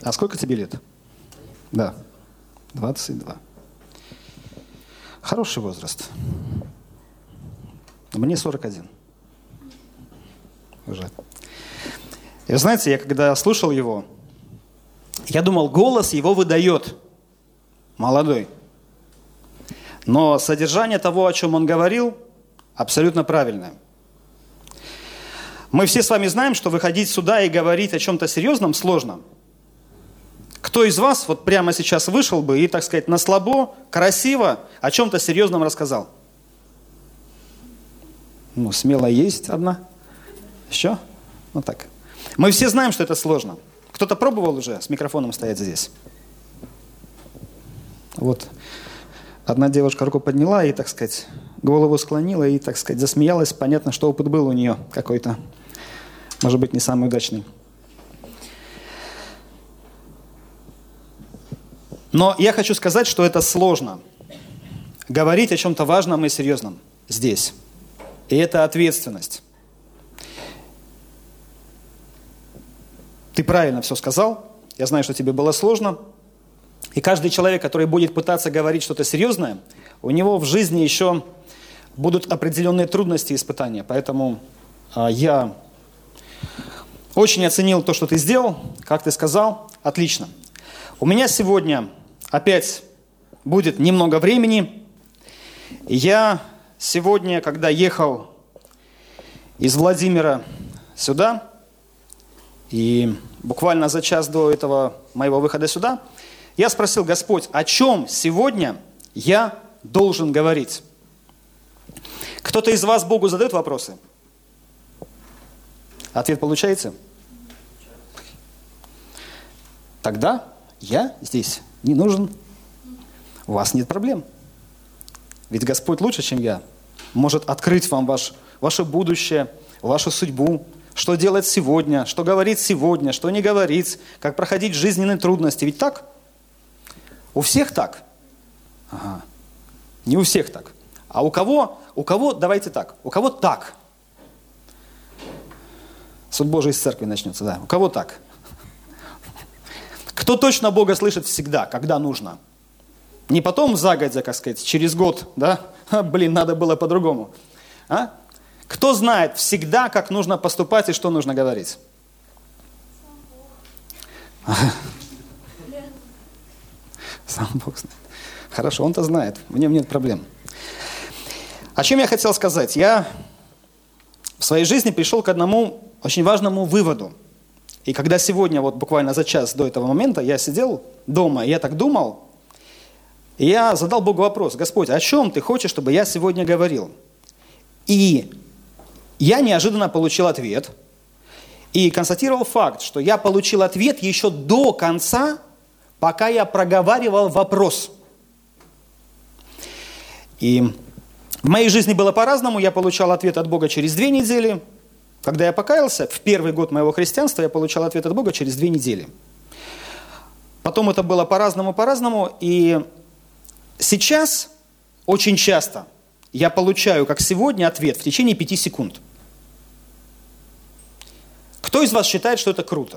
А сколько тебе лет? Да, 22. Хороший возраст. Мне 41. Уже. И знаете, я когда слушал его, я думал, голос его выдает. Молодой. Но содержание того, о чем он говорил, абсолютно правильное. Мы все с вами знаем, что выходить сюда и говорить о чем-то серьезном сложно. Кто из вас вот прямо сейчас вышел бы и, так сказать, на слабо, красиво о чем-то серьезном рассказал? Ну, смело есть одна. Еще? Ну так. Мы все знаем, что это сложно. Кто-то пробовал уже с микрофоном стоять здесь? Вот. Одна девушка руку подняла и, так сказать, голову склонила и, так сказать, засмеялась. Понятно, что опыт был у нее какой-то, может быть, не самый удачный. Но я хочу сказать, что это сложно. Говорить о чем-то важном и серьезном здесь. И это ответственность. Ты правильно все сказал. Я знаю, что тебе было сложно. И каждый человек, который будет пытаться говорить что-то серьезное, у него в жизни еще будут определенные трудности и испытания. Поэтому я очень оценил то, что ты сделал, как ты сказал. Отлично. У меня сегодня опять будет немного времени. Я сегодня, когда ехал из Владимира сюда, и буквально за час до этого моего выхода сюда, я спросил: Господь, о чем сегодня я должен говорить? Кто-то из вас Богу задает вопросы? Ответ получается? Тогда я здесь не нужен. У вас нет проблем. Ведь Господь лучше, чем я, может открыть вам ваше будущее, вашу судьбу, что делать сегодня, что говорить сегодня, что не говорить, как проходить жизненные трудности. Ведь так? У всех так? Ага. Не у всех так. А у кого, давайте так, у кого так? Суд Божий из церкви начнется, да. У кого так? Кто точно Бога слышит всегда, когда нужно? Не потом загодя, как сказать, через год, да? Надо было по-другому. А? Кто знает всегда, как нужно поступать и что нужно говорить? Сам Бог знает. Хорошо, он-то знает, в нем нет проблем. О чем я хотел сказать? Я в своей жизни пришел к одному очень важному выводу. И когда сегодня, вот буквально за час до этого момента, я сидел дома, и я так думал, и я задал Богу вопрос: Господь, о чем Ты хочешь, чтобы я сегодня говорил? И я неожиданно получил ответ, и констатировал факт, что я получил ответ еще до конца, пока я проговаривал вопрос. И в моей жизни было по-разному. Я получал ответ от Бога через 2 недели. Когда я покаялся, в первый год моего христианства, я получал ответ от Бога через 2 недели. Потом это было по-разному. И сейчас очень часто я получаю, как сегодня, ответ в течение 5 секунд. Кто из вас считает, что это круто?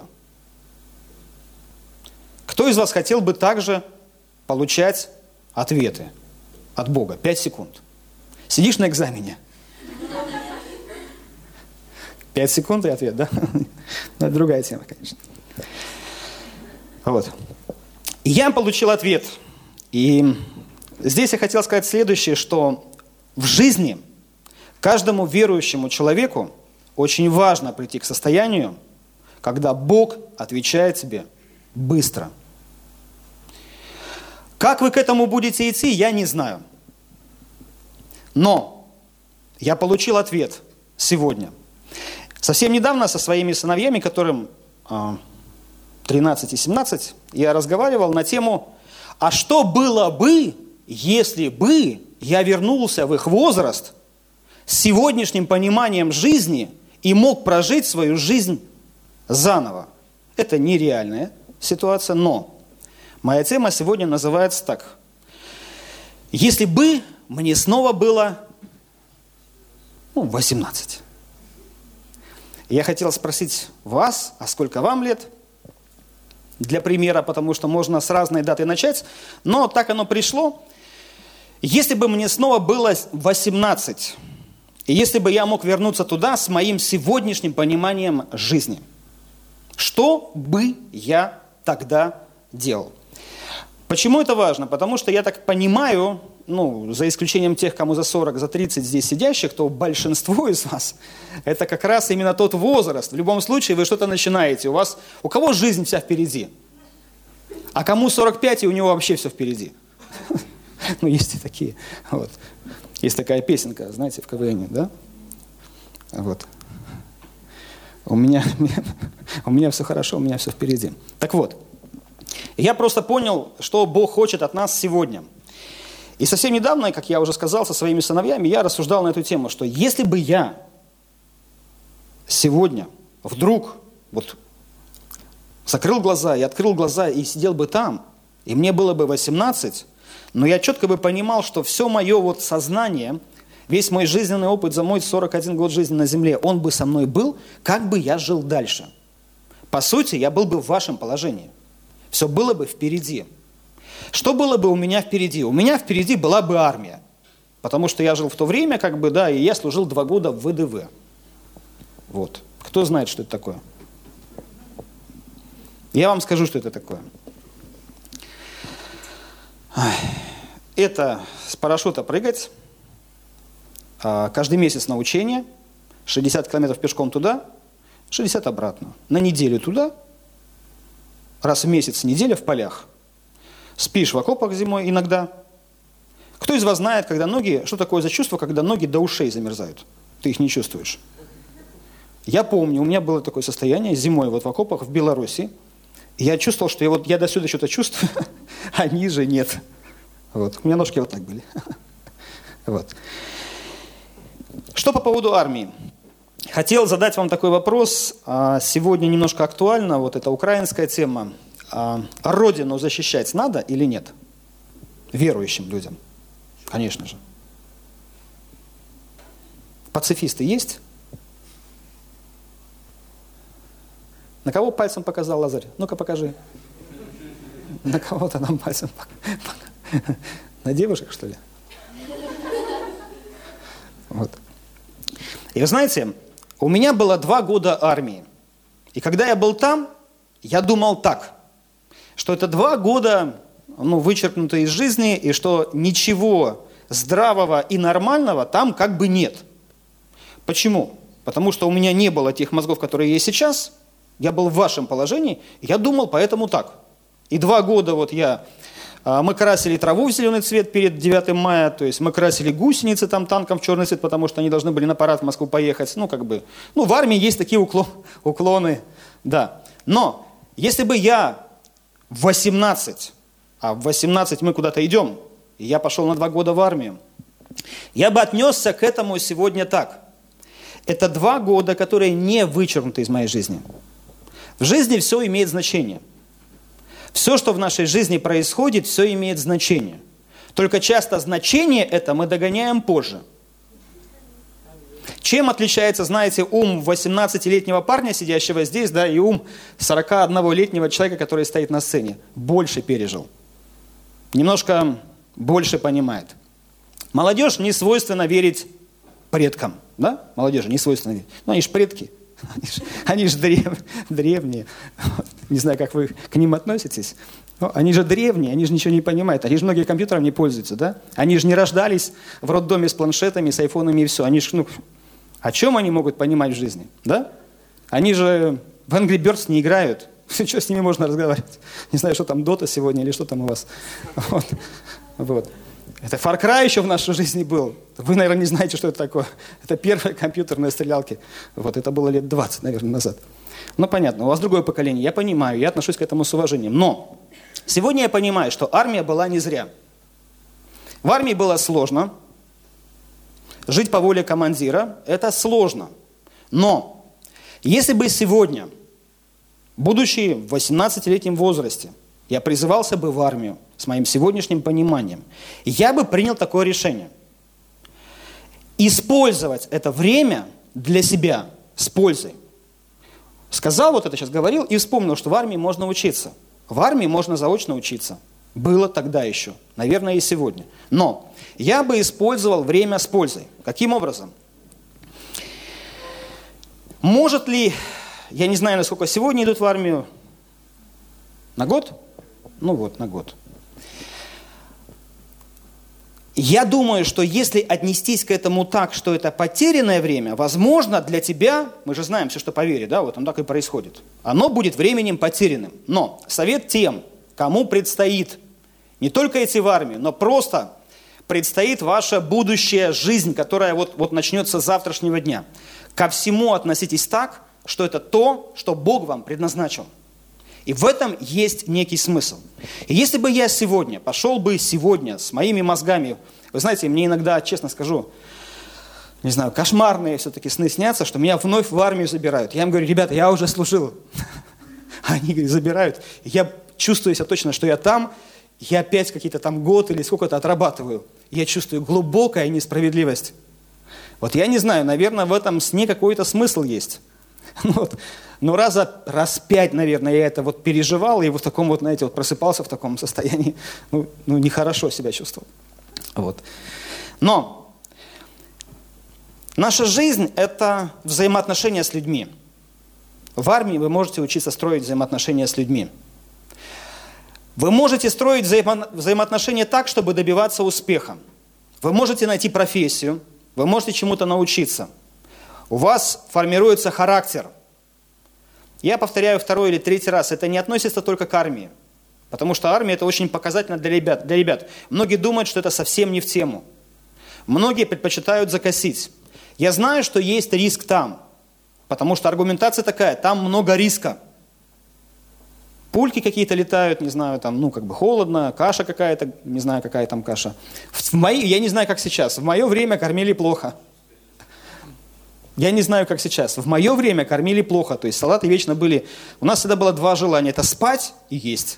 Кто из вас хотел бы также получать ответы от Бога? 5 секунд. Сидишь на экзамене. 5 секунд и ответ, да? Но это другая тема, конечно. Вот. И я получил ответ. И здесь я хотел сказать следующее, что в жизни каждому верующему человеку очень важно прийти к состоянию, когда Бог отвечает тебе быстро. Как вы к этому будете идти, я не знаю. Но я получил ответ сегодня. Совсем недавно со своими сыновьями, которым 13 и 17, я разговаривал на тему: а что было бы, если бы я вернулся в их возраст с сегодняшним пониманием жизни и мог прожить свою жизнь заново? Это нереальная ситуация, но моя тема сегодня называется так: если бы мне снова было 18. Я хотел спросить вас, а сколько вам лет? для примера, потому что можно с разной даты начать, но так оно пришло. Если бы мне снова было 18, и если бы я мог вернуться туда с моим сегодняшним пониманием жизни, что бы я тогда делал? Почему это важно? Потому что я так понимаю, за исключением тех, кому за 40, за 30 здесь сидящих, то большинство из вас, это как раз именно тот возраст. В любом случае вы что-то начинаете. У кого жизнь вся впереди? А кому 45, и у него вообще все впереди? Есть и такие. Вот. Есть такая песенка, знаете, в КВН, да? Вот. У меня все хорошо, у меня все впереди. Так вот, я просто понял, что Бог хочет от нас сегодня. И совсем недавно, как я уже сказал, со своими сыновьями, я рассуждал на эту тему, что если бы я сегодня вдруг закрыл глаза и открыл глаза и сидел бы там, и мне было бы 18, но я четко бы понимал, что все мое сознание, весь мой жизненный опыт за мой 41 год жизни на земле, он бы со мной был, как бы я жил дальше. По сути, я был бы в вашем положении. Все было бы впереди. Что было бы у меня впереди? У меня впереди была бы армия. Потому что я жил в то время, и я служил 2 года в ВДВ. Вот. Кто знает, что это такое? Я вам скажу, что это такое. Это с парашюта прыгать, каждый месяц на учение, 60 километров пешком туда, 60 обратно. На неделю туда, раз в месяц неделя в полях. Спишь в окопах зимой иногда. Кто из вас знает, что такое за чувство, когда ноги до ушей замерзают? Ты их не чувствуешь. Я помню, у меня было такое состояние зимой в окопах в Беларуси. Я чувствовал, что я до сюда что-то чувствую, а ниже нет. У меня ножки так были. Что по поводу армии? Хотел задать вам такой вопрос. Сегодня немножко актуально, это украинская тема. Родину защищать надо или нет? Верующим людям. Конечно же. Пацифисты есть? На кого пальцем показал Лазарь? Ну-ка покажи. На кого-то нам пальцем показал. На девушек, что ли? И вы знаете, у меня было 2 года армии. И когда я был там, я думал так, что это 2 года, вычеркнутые из жизни, и что ничего здравого и нормального там нет. Почему? Потому что у меня не было тех мозгов, которые есть сейчас. Я был в вашем положении, я думал поэтому так. И 2 года мы красили траву в зеленый цвет перед 9 мая, то есть мы красили гусеницы танком в черный цвет, потому что они должны были на парад в Москву поехать. В армии есть такие уклоны, да. Но если бы я в 18, а в 18 мы куда-то идем, и я пошел на 2 года в армию, я бы отнесся к этому сегодня так. Это 2 года, которые не вычеркнуты из моей жизни. В жизни все имеет значение. Все, что в нашей жизни происходит, все имеет значение. Только часто значение это мы догоняем позже. Чем отличается, знаете, ум 18-летнего парня, сидящего здесь, и ум 41-летнего человека, который стоит на сцене? Больше пережил. Немножко больше понимает. Молодежь не свойственно верить предкам. Да? Молодежи не свойственно верить. Они же предки. Они же древние. Не знаю, как вы к ним относитесь. Но они же древние, они же ничего не понимают. Они же многие компьютером не пользуются, да? Они же не рождались в роддоме с планшетами, с айфонами и все. Они же, о чем они могут понимать в жизни, да? Они же в Angry Birds не играют. Что с ними можно разговаривать? Не знаю, что там Dota сегодня или что там у вас. Это Far Cry еще в нашей жизни был. Вы, наверное, не знаете, что это такое. Это первые компьютерные стрелялки. Это было лет 20, наверное, назад. Понятно, у вас другое поколение. Я понимаю, я отношусь к этому с уважением. Но сегодня я понимаю, что армия была не зря. В армии было сложно. Жить по воле командира – это сложно. Но если бы сегодня, будучи в 18-летнем возрасте, я призывался бы в армию с моим сегодняшним пониманием, я бы принял такое решение. Использовать это время для себя с пользой. Сказал, это сейчас говорил, и вспомнил, что в армии можно учиться. В армии можно заочно учиться. Было тогда еще, наверное, и сегодня. Но я бы использовал время с пользой. Каким образом? Может ли, я не знаю, насколько сегодня идут в армию, на год? Ну вот, на год. Я думаю, что если отнестись к этому так, что это потерянное время, возможно, для тебя, мы же знаем все, что по вере, да, вот оно так и происходит, оно будет временем потерянным. Но совет тем, кому предстоит не только идти в армию, но просто предстоит ваша будущая жизнь, которая вот начнется с завтрашнего дня. Ко всему относитесь так, что это то, что Бог вам предназначил. И в этом есть некий смысл. И если бы я сегодня, пошел бы сегодня с моими мозгами, вы знаете, мне иногда, честно скажу, не знаю, кошмарные все-таки сны снятся, что меня вновь в армию забирают. Я им говорю: ребята, я уже служил. Они, говорят, забирают. Я чувствую себя точно, что я там, я опять какие-то там год или сколько-то отрабатываю. Я чувствую глубокая несправедливость. Вот я не знаю, наверное, в этом сне какой-то смысл есть. Вот. Но раз 5, наверное, я это вот переживал, и вот в таком вот, знаете, вот просыпался в таком состоянии, ну нехорошо себя чувствовал. Вот. Но наша жизнь – это взаимоотношения с людьми. В армии вы можете учиться строить взаимоотношения с людьми. Вы можете строить взаимоотношения так, чтобы добиваться успеха. Вы можете найти профессию, вы можете чему-то научиться. У вас формируется характер. Я повторяю 2-й или 3-й раз, это не относится только к армии. Потому что армия – это очень показательно для ребят. Многие думают, что это совсем не в тему. Многие предпочитают закосить. Я знаю, что есть риск там. Потому что аргументация такая, там много риска. Пульки какие-то летают, не знаю, там, холодно, каша какая-то, не знаю, какая там каша. Я не знаю, как сейчас. В мое время кормили плохо. Я не знаю, как сейчас. В мое время кормили плохо. То есть салаты вечно были... У нас всегда было 2 желания. Это спать и есть.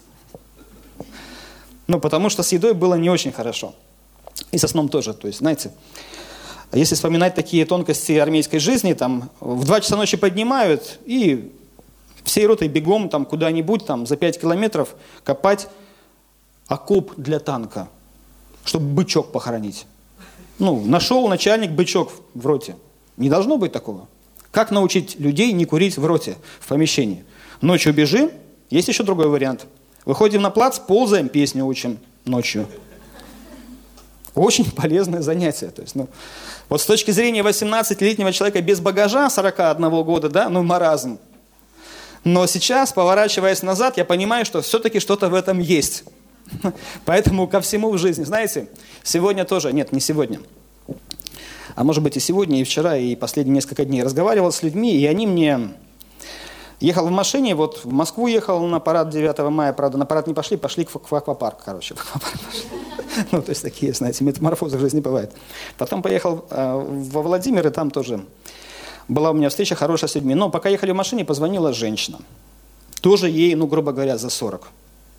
Потому что с едой было не очень хорошо. И со сном тоже. То есть, знаете, если вспоминать такие тонкости армейской жизни, там в 2 часа ночи поднимают и всей ротой бегом там куда-нибудь там за 5 километров копать окоп для танка, чтобы бычок похоронить. Нашел начальник бычок в роте. Не должно быть такого. Как научить людей не курить в роте, в помещении? Ночью бежим, есть еще другой вариант. Выходим на плац, ползаем, песню учим ночью. Очень полезное занятие. То есть, вот с точки зрения 18-летнего человека без багажа, 41 года, да, маразм. Но сейчас, поворачиваясь назад, я понимаю, что все-таки что-то в этом есть. Поэтому ко всему в жизни. Знаете, сегодня тоже, нет, не сегодня, а может быть и сегодня, и вчера, и последние несколько дней разговаривал с людьми, и они мне... Ехал в машине, вот в Москву ехал на парад 9 мая, правда, на парад не пошли в аквапарк, короче. То есть такие, знаете, метаморфозы в жизни бывают. Потом поехал во Владимир, и там тоже была у меня встреча хорошая с людьми. Но пока ехали в машине, позвонила женщина. Тоже ей, грубо говоря, за 40.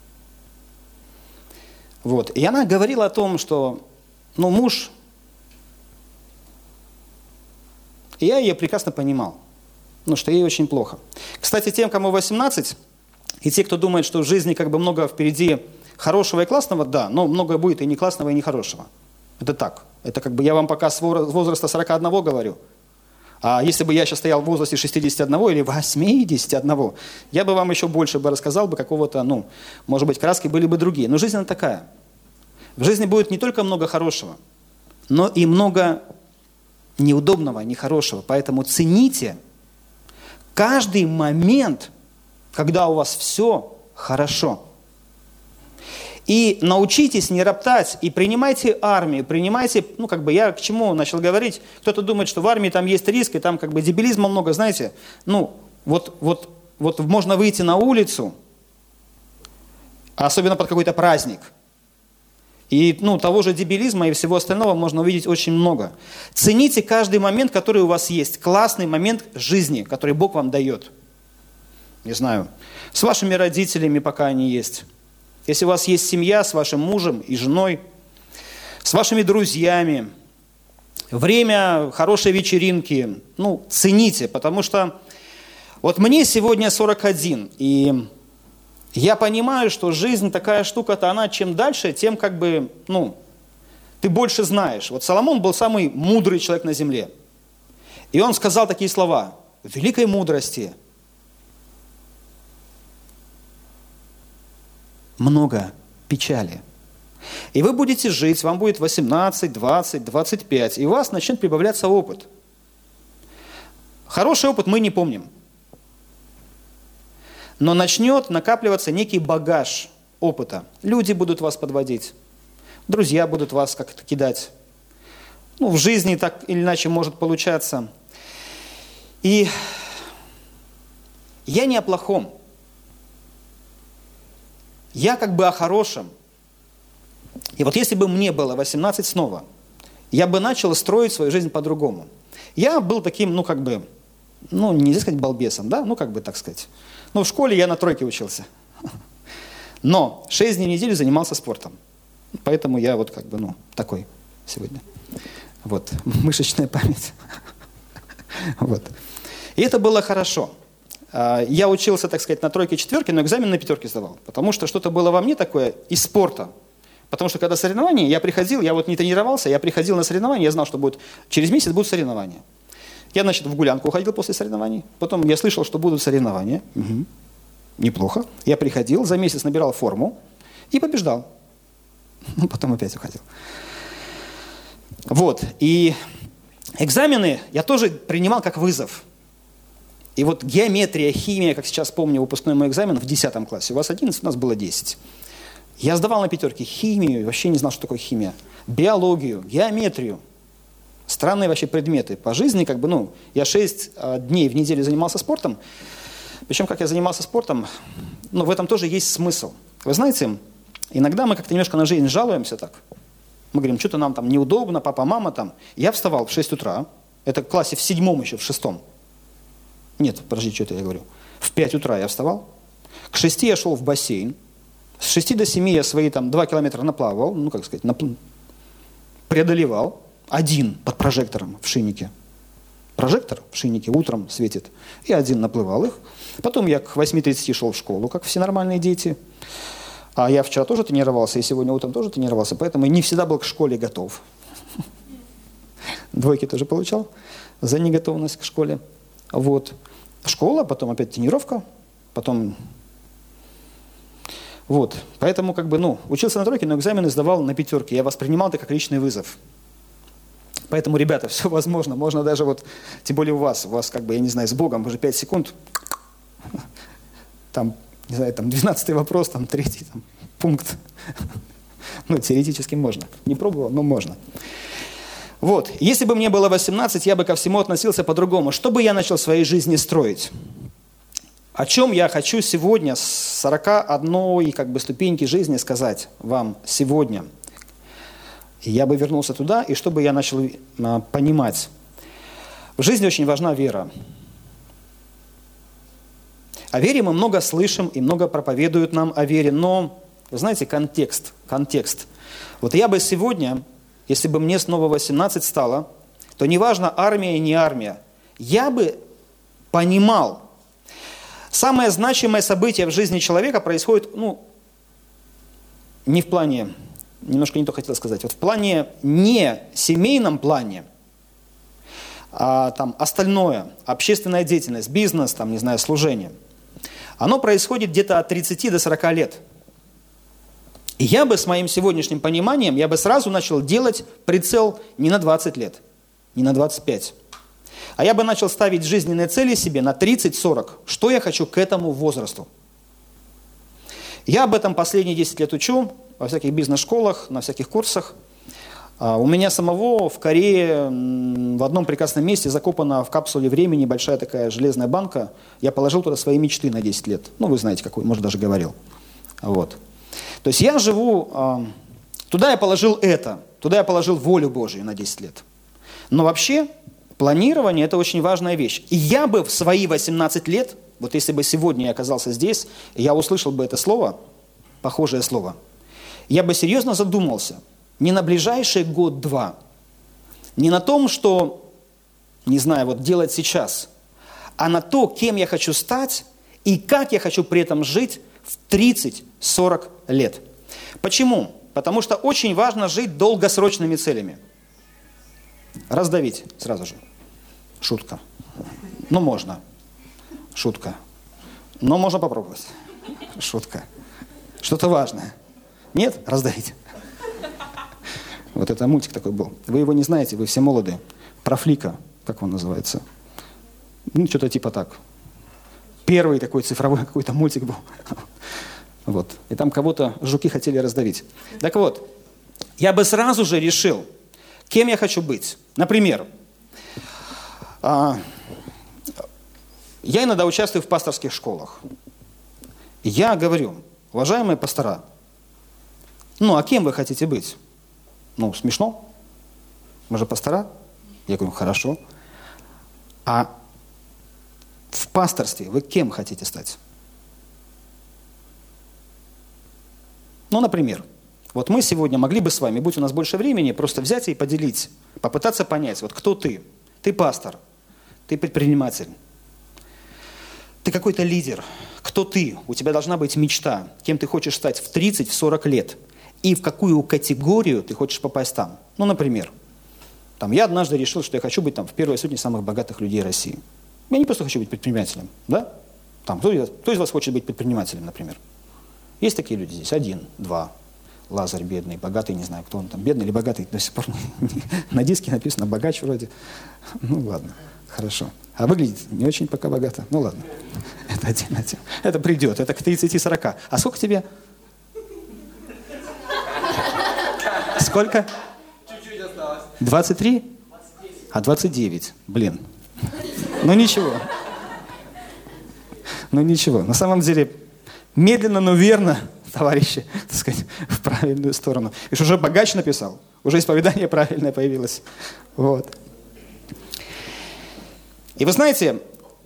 Вот. И она говорила о том, что, муж... И я ее прекрасно понимал, что ей очень плохо. Кстати, тем, кому 18, и те, кто думает, что в жизни много впереди хорошего и классного, да, но много будет и не классного, и не хорошего. Это так. Это я вам пока с возраста 41 говорю. А если бы я сейчас стоял в возрасте 61 или 81, я бы вам еще больше рассказал какого-то, может быть, краски были бы другие. Но жизнь она такая. В жизни будет не только много хорошего, но и много неудобного, нехорошего. Поэтому цените каждый момент, когда у вас все хорошо. И научитесь не роптать, и принимайте армию, принимайте, я к чему начал говорить, кто-то думает, что в армии там есть риск, и там дебилизма много, знаете, вот можно выйти на улицу, особенно под какой-то праздник, и того же дебилизма и всего остального можно увидеть очень много. Цените каждый момент, который у вас есть. Классный момент жизни, который Бог вам дает. Не знаю, с вашими родителями, пока они есть. Если у вас есть семья с вашим мужем и женой, с вашими друзьями, время хорошей вечеринки, цените, потому что вот мне сегодня 41, и Я понимаю, что жизнь такая штука-то, она чем дальше, тем как бы, ты больше знаешь. Вот Соломон был самый мудрый человек на земле. И он сказал такие слова: в великой мудрости много печали. И вы будете жить, вам будет 18, 20, 25, и у вас начнет прибавляться опыт. Хороший опыт мы не помним. Но начнет накапливаться некий багаж опыта. Люди будут вас подводить, друзья будут вас как-то кидать. В жизни так или иначе может получаться. И я не о плохом. Я как бы о хорошем. И вот если бы мне было 18 снова, я бы начал строить свою жизнь по-другому. Я был таким, нельзя сказать балбесом, да, так сказать. В школе я на тройке учился. Но 6 дней в неделю занимался спортом. Поэтому я такой сегодня. Мышечная память. И это было хорошо. Я учился, так сказать, на тройке, четверке, но экзамен на пятерке сдавал. Потому что что-то было во мне такое из спорта. Потому что когда соревнования, я приходил, я не тренировался, я приходил на соревнования, я знал, что через месяц будут соревнования. Я, в гулянку уходил после соревнований. Потом я слышал, что будут соревнования. Угу. Неплохо. Я приходил, за месяц набирал форму и побеждал. Потом опять уходил. И экзамены я тоже принимал как вызов. И геометрия, химия, как сейчас помню, выпускной мой экзамен в 10 классе. У вас 11, у нас было 10. Я сдавал на пятерке химию, вообще не знал, что такое химия. Биологию, геометрию. Странные вообще предметы. По жизни, я 6 дней в неделю занимался спортом. Причем, как я занимался спортом, в этом тоже есть смысл. Вы знаете, иногда мы как-то немножко на жизнь жалуемся так. Мы говорим, что-то нам там неудобно, папа, мама там. Я вставал в 6 утра. Это в классе в 7 еще, в 6. Нет, подожди, что это я говорю. В 5 утра я вставал. К 6 я шел в бассейн. С 6 до 7 я свои 2 километра наплавал, преодолевал. Один под прожектором в шиннике. Прожектор в шиннике утром светит. И один наплывал их. Потом я к 8:30 шел в школу, как все нормальные дети. А я вчера тоже тренировался, и сегодня утром тоже тренировался, поэтому не всегда был к школе готов. 2 тоже получал за неготовность к школе. Школа, потом опять тренировка, потом... Поэтому учился на тройке, но экзамены сдавал на пятерке. Я воспринимал это как личный вызов. Поэтому, ребята, все возможно. Можно даже тем более у вас, я не знаю, с Богом, уже 5 секунд. 12-й вопрос, 3-й пункт. Теоретически можно. Не пробовал, но можно. Если бы мне было 18, я бы ко всему относился по-другому. Что бы я начал в своей жизни строить? О чем я хочу сегодня с 41 ступеньки жизни сказать вам сегодня? Я бы вернулся туда, и что бы я начал понимать? В жизни очень важна вера. О вере мы много слышим, и много проповедуют нам о вере, но, вы знаете, контекст. Я бы сегодня, если бы мне снова 18 стало, то неважно, армия, не армия, я бы понимал, самое значимое событие в жизни человека происходит, не в плане, немножко не то хотел сказать, в плане не семейном плане, а остальное, общественная деятельность, бизнес, служение, оно происходит где-то от 30 до 40 лет. И я бы с моим сегодняшним пониманием, я бы сразу начал делать прицел не на 20 лет, не на 25. А я бы начал ставить жизненные цели себе на 30-40. Что я хочу к этому возрасту? Я об этом последние 10 лет учу во всяких бизнес-школах, на всяких курсах. У меня самого в Корее в одном прекрасном месте закопана в капсуле времени большая такая железная банка. Я положил туда свои мечты на 10 лет. Вы знаете, какой, может, даже говорил. То есть я живу, туда я положил это, туда я положил волю Божию на 10 лет. Но вообще планирование – это очень важная вещь. И я бы в свои 18 лет, если бы сегодня я оказался здесь, я услышал бы это слово, похожее слово, я бы серьезно задумался, не на ближайший год-два, не на том, что, не знаю, делать сейчас, а на то, кем я хочу стать и как я хочу при этом жить в 30-40 лет. Почему? Потому что очень важно жить долгосрочными целями. Раздавить сразу же. Шутка. Ну, можно. Шутка. Но можно попробовать. Шутка. Что-то важное. Нет? Раздавить. Вот это мультик такой был. Вы его не знаете, вы все молодые. Про Флика, как он называется? Ну, что-то типа так. Первый такой цифровой какой-то мультик был. Вот. И там кого-то жуки хотели раздавить. Так вот, я бы сразу же решил, кем я хочу быть. Например, я иногда участвую в пасторских школах. И я говорю, уважаемые пастора, ну, а кем вы хотите быть? Ну, смешно. Мы же пастора. Я говорю, хорошо. А в пасторстве вы кем хотите стать? Ну, например, вот мы сегодня могли бы с вами, будь у нас больше времени, просто взять и поделить, попытаться понять, вот кто ты? Ты пастор, ты предприниматель, ты какой-то лидер. Кто ты? У тебя должна быть мечта, кем ты хочешь стать в 30-40 лет. И в какую категорию ты хочешь попасть там. Ну, например, там, я однажды решил, что я хочу быть там, в первой сотне самых богатых людей России. Я не просто хочу быть предпринимателем, да? Там, кто из вас хочет быть предпринимателем, например? Есть такие люди здесь? 1, 2. Лазарь бедный, богатый, не знаю, кто он там, бедный или богатый, до сих пор на диске написано богач вроде. Ну ладно, хорошо. А выглядит не очень пока богато. Ну ладно, это отдельная тема. Это придет, это к 30-40. А сколько тебе? Сколько? Чуть-чуть осталось. 23? 29. А 29, блин. Ну ничего. Ну ничего, на самом деле... Медленно, но верно, товарищи, так сказать, в правильную сторону. И что уже богач написал, уже исповедание правильное появилось. Вот. И вы знаете,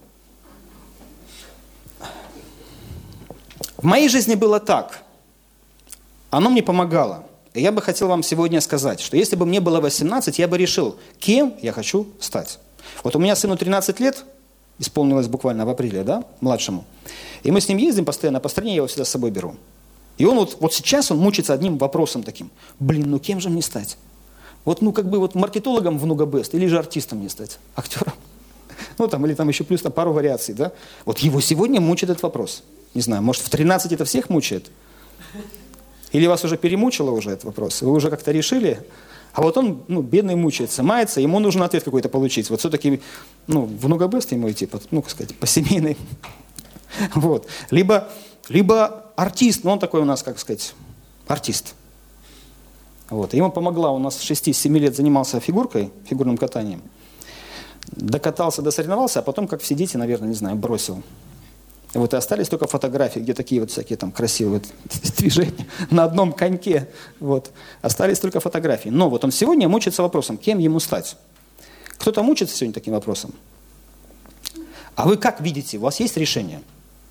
в моей жизни было так. Оно мне помогало. И я бы хотел вам сегодня сказать, что если бы мне было 18, я бы решил, кем я хочу стать. Вот у меня сыну 13 лет, исполнилось буквально в апреле, да, младшему. И мы с ним ездим постоянно по стране, я его всегда с собой беру. И он вот сейчас он мучится одним вопросом таким. Блин, ну кем же мне стать? Вот, ну как бы вот маркетологом в Нугабест или же артистом мне стать? Актером? Ну там, или там еще плюс там пару вариаций, да? Вот его сегодня мучает этот вопрос. Не знаю, может в 13 это всех мучает? Или вас уже перемучило уже этот вопрос? Вы уже как-то решили? А вот он, ну, бедный мучается, мается, ему нужен ответ какой-то получить. Вот все-таки, ну, в Нугабест ему идти, ну, как сказать, по семейной. Вот. Либо артист, но он такой у нас, как сказать, артист. Вот. Ему помогла, у нас с 6-7 лет занимался фигурным катанием. Докатался, досоревновался, а потом, как все дети, наверное, не знаю, бросил. Вот и остались только фотографии, где такие вот всякие там красивые движения на одном коньке. Вот. Остались только фотографии. Но вот он сегодня мучается вопросом, кем ему стать. Кто-то мучается сегодня таким вопросом. А вы как видите, у вас есть решение?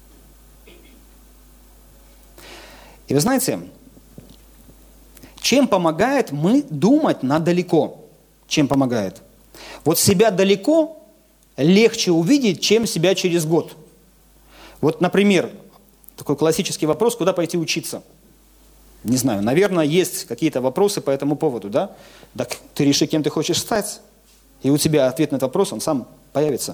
И вы знаете, чем помогает мы думать на далеко? Чем помогает? Вот себя далеко легче увидеть, чем себя через год. Вот, например, такой классический вопрос, куда пойти учиться? Не знаю, наверное, есть какие-то вопросы по этому поводу, да? Так ты реши, кем ты хочешь стать, и у тебя ответ на этот вопрос, он сам появится.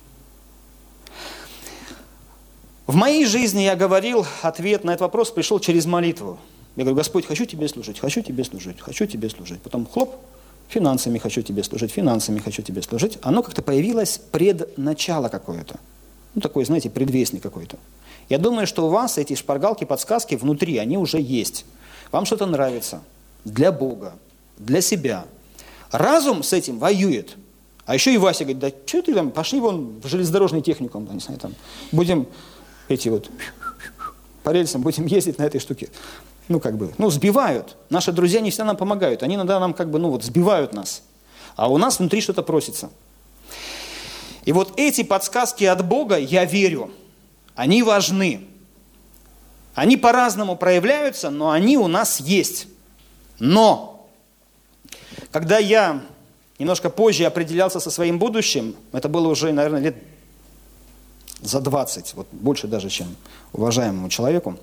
В моей жизни я говорил, ответ на этот вопрос пришел через молитву. Я говорю, Господь, хочу Тебе служить, хочу Тебе служить, хочу Тебе служить. Потом хлоп, финансами хочу Тебе служить, финансами хочу Тебе служить. Оно как-то появилось предначало какое-то. Ну, такой, знаете, предвестник какой-то. Я думаю, что у вас эти шпаргалки, подсказки внутри, они уже есть. Вам что-то нравится. Для Бога, для себя. Разум с этим воюет. А еще и Вася говорит, да что ты там, пошли вон в железнодорожный техникум, не знаю, там, будем эти вот по рельсам, будем ездить на этой штуке. Ну, как бы, ну, сбивают. Наши друзья не всегда нам помогают. Они иногда нам как бы, ну, вот, сбивают нас. А у нас внутри что-то просится. И вот эти подсказки от Бога, я верю, они важны. Они по-разному проявляются, но они у нас есть. Но, когда я немножко позже определялся со своим будущим, это было уже, наверное, лет за 20, вот больше даже, чем уважаемому человеку,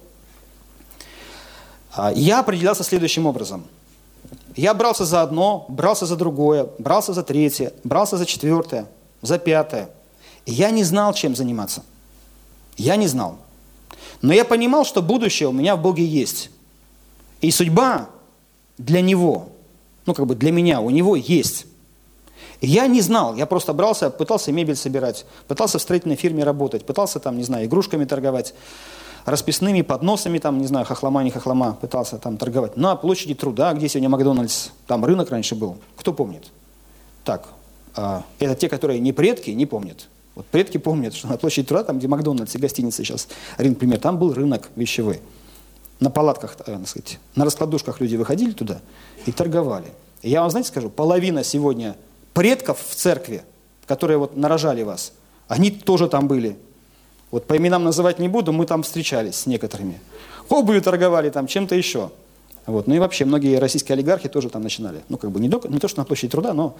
я определялся следующим образом. Я брался за одно, брался за другое, брался за третье, брался за четвертое, за пятое. И я не знал, чем заниматься. Я не знал. Но я понимал, что будущее у меня в Боге есть. И судьба для Него, для меня, у Него есть. И я не знал, я просто брался, пытался мебель собирать, пытался в строительной фирме работать, пытался игрушками торговать, расписными подносами, хохлома, не хохлома, пытался торговать. На площади Труда, где сегодня Макдональдс, там рынок раньше был. Кто помнит? Так, это те, которые не предки, не помнят. Вот предки помнят, что на площади Труда, там, где Макдональдс и гостиница сейчас, рынок, например, там был рынок вещевой. На палатках, на раскладушках люди выходили туда и торговали. И я вам, знаете, скажу, половина сегодня предков в церкви, которые нарожали вас, они тоже там были. Вот по именам называть не буду, мы там встречались с некоторыми. Обувью торговали, чем-то еще. Вот. Ну и вообще, многие российские олигархи тоже там начинали. Не то, что на площади Труда, но,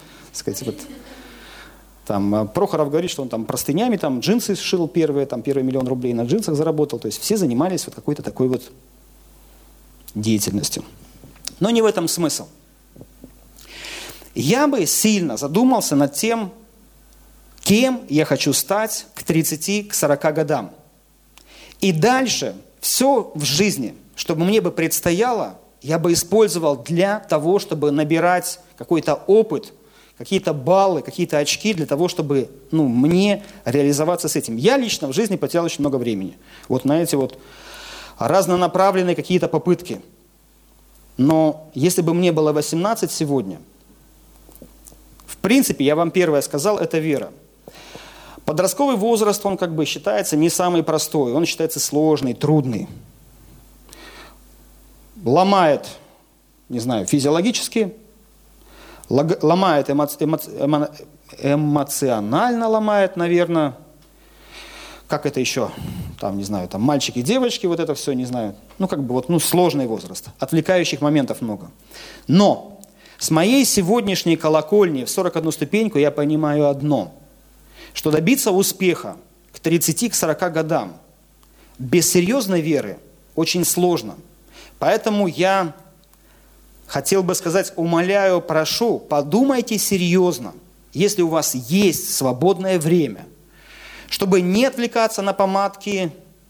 там Прохоров говорит, что он там простынями, джинсы сшил первый миллион рублей на джинсах заработал. То есть все занимались какой-то такой деятельностью. Но не в этом смысл. Я бы сильно задумался над тем, кем я хочу стать к 30, к 40 годам. И дальше все в жизни, чтобы мне бы предстояло, я бы использовал для того, чтобы набирать какой-то опыт, какие-то баллы, какие-то очки для того, чтобы мне реализоваться с этим. Я лично в жизни потерял очень много времени. На эти разнонаправленные какие-то попытки. Но если бы мне было 18 сегодня, в принципе, я вам первое сказал, это вера. Подростковый возраст, он считается не самый простой, он считается сложный, трудный. Ломает, физиологически, ломает эмоционально ломает, наверное. Как это еще? Мальчики, девочки, это все, не знаю. Сложный возраст. Отвлекающих моментов много. Но с моей сегодняшней колокольни в 41 ступеньку я понимаю одно. Что добиться успеха к 30-40 годам без серьезной веры очень сложно. Поэтому я хотел бы сказать, умоляю, прошу, подумайте серьезно, если у вас есть свободное время, чтобы не отвлекаться на помадки,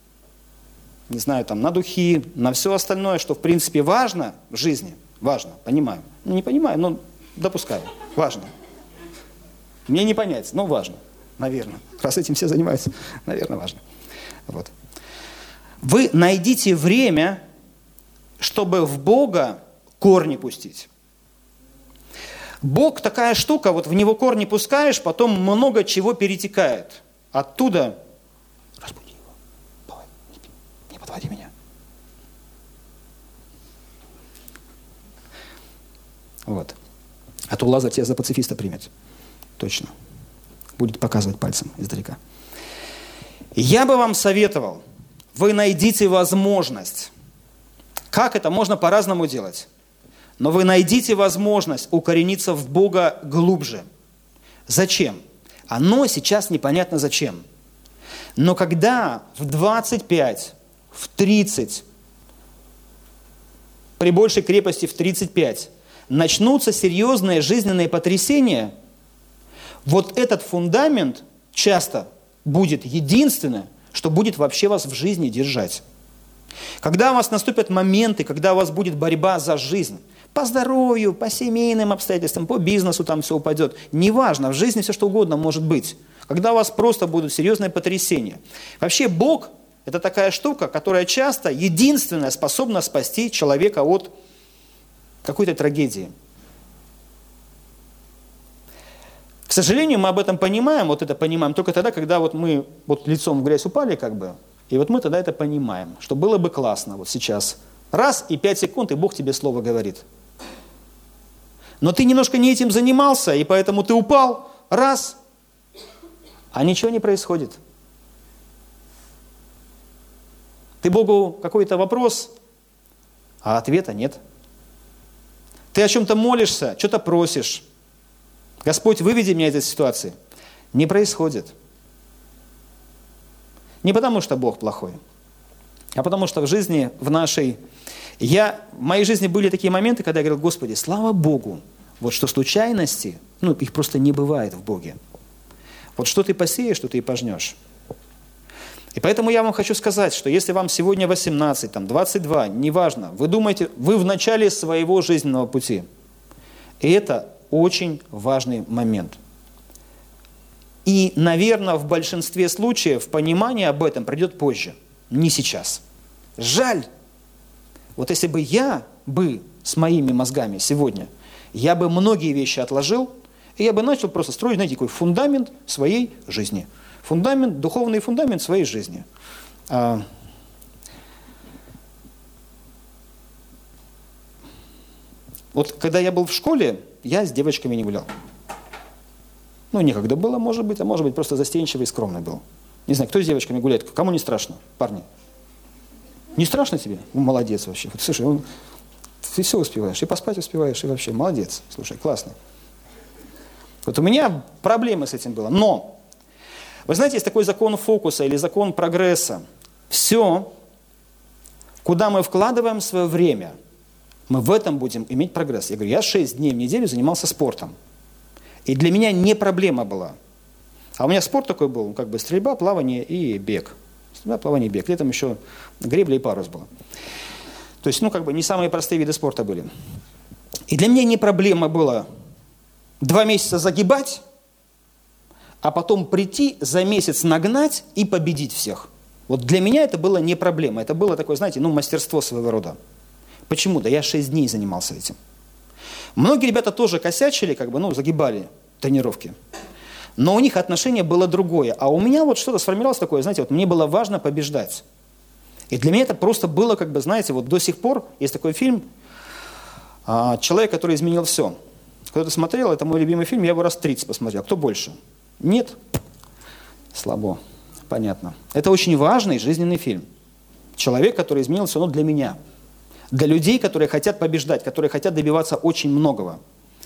на духи, на все остальное, что в принципе важно в жизни. Важно, понимаю. Не понимаю, но допускаю. Важно. Мне не понять, но важно. Наверное. Раз этим все занимаются, наверное, важно. Вы найдите время, чтобы в Бога корни пустить. Бог такая штука, в Него корни пускаешь, потом много чего перетекает. Оттуда разбуди его. Давай, не подводи меня. А то Лазарь тебя за пацифиста примет. Точно. Будет показывать пальцем издалека. Я бы вам советовал, вы найдите возможность. Как это? Можно по-разному делать. Но вы найдите возможность укорениться в Бога глубже. Зачем? Оно сейчас непонятно зачем. Но когда в 25, в 30, при большей крепости в 35, начнутся серьезные жизненные потрясения, этот фундамент часто будет единственное, что будет вообще вас в жизни держать. Когда у вас наступят моменты, когда у вас будет борьба за жизнь, по здоровью, по семейным обстоятельствам, по бизнесу все упадет. Неважно, в жизни все что угодно может быть. Когда у вас просто будут серьезные потрясения. Вообще Бог – это такая штука, которая часто единственная способна спасти человека от какой-то трагедии. К сожалению, мы об этом понимаем, это понимаем только тогда, когда мы лицом в грязь упали, и мы тогда это понимаем, что было бы классно сейчас. Раз, и 5 секунд, и Бог тебе слово говорит. Но ты немножко не этим занимался, и поэтому ты упал, раз, а ничего не происходит. Ты Богу какой-то вопрос, а ответа нет. Ты о чем-то молишься, что-то просишь. Господь, выведи меня из этой ситуации. Не происходит. Не потому, что Бог плохой, а потому что в жизни, в моей жизни были такие моменты, когда я говорил: Господи, слава Богу, вот что случайности, их просто не бывает в Боге. Вот что ты посеешь, что ты и пожнешь. И поэтому я вам хочу сказать, что если вам сегодня 18, 22, неважно, вы думаете, вы в начале своего жизненного пути. И это очень важный момент. И, наверное, в большинстве случаев понимание об этом придет позже, не сейчас. Жаль. Вот если бы я с моими мозгами сегодня, я бы многие вещи отложил, и я бы начал просто строить, знаете, такой фундамент своей жизни. Духовный фундамент своей жизни. Вот когда я был в школе, я с девочками не гулял. Некогда было, может быть, просто застенчивый и скромный был. Не знаю, кто с девочками гуляет, кому не страшно, парни? Не страшно тебе? Молодец вообще. Вот, слушай, ты все успеваешь, и поспать успеваешь, и вообще молодец. Слушай, классно. Вот у меня проблемы с этим было. Но, вы знаете, есть такой закон фокуса или закон прогресса. Все, куда мы вкладываем свое время, мы в этом будем иметь прогресс. Я говорю, я 6 дней в неделю занимался спортом. И для меня не проблема была. А у меня спорт такой был, стрельба, плавание и бег. Стрельба, плавание и бег. Летом еще гребля и парус было. То есть, не самые простые виды спорта были. И для меня не проблема было 2 месяца загибать, а потом прийти за месяц нагнать и победить всех. Вот для меня это было не проблема. Это было такое, знаете, мастерство своего рода. Почему? Да я 6 дней занимался этим. Многие ребята тоже косячили, загибали тренировки. Но у них отношение было другое. А у меня что-то сформировалось такое, знаете, мне было важно побеждать. И для меня это просто было, знаете, до сих пор есть такой фильм «Человек, который изменил все». Кто-то смотрел, это мой любимый фильм, я его раз 30 посмотрел. Кто больше? Нет? Слабо. Понятно. Это очень важный жизненный фильм. Человек, который изменил все, для меня. Для людей, которые хотят побеждать, которые хотят добиваться очень многого.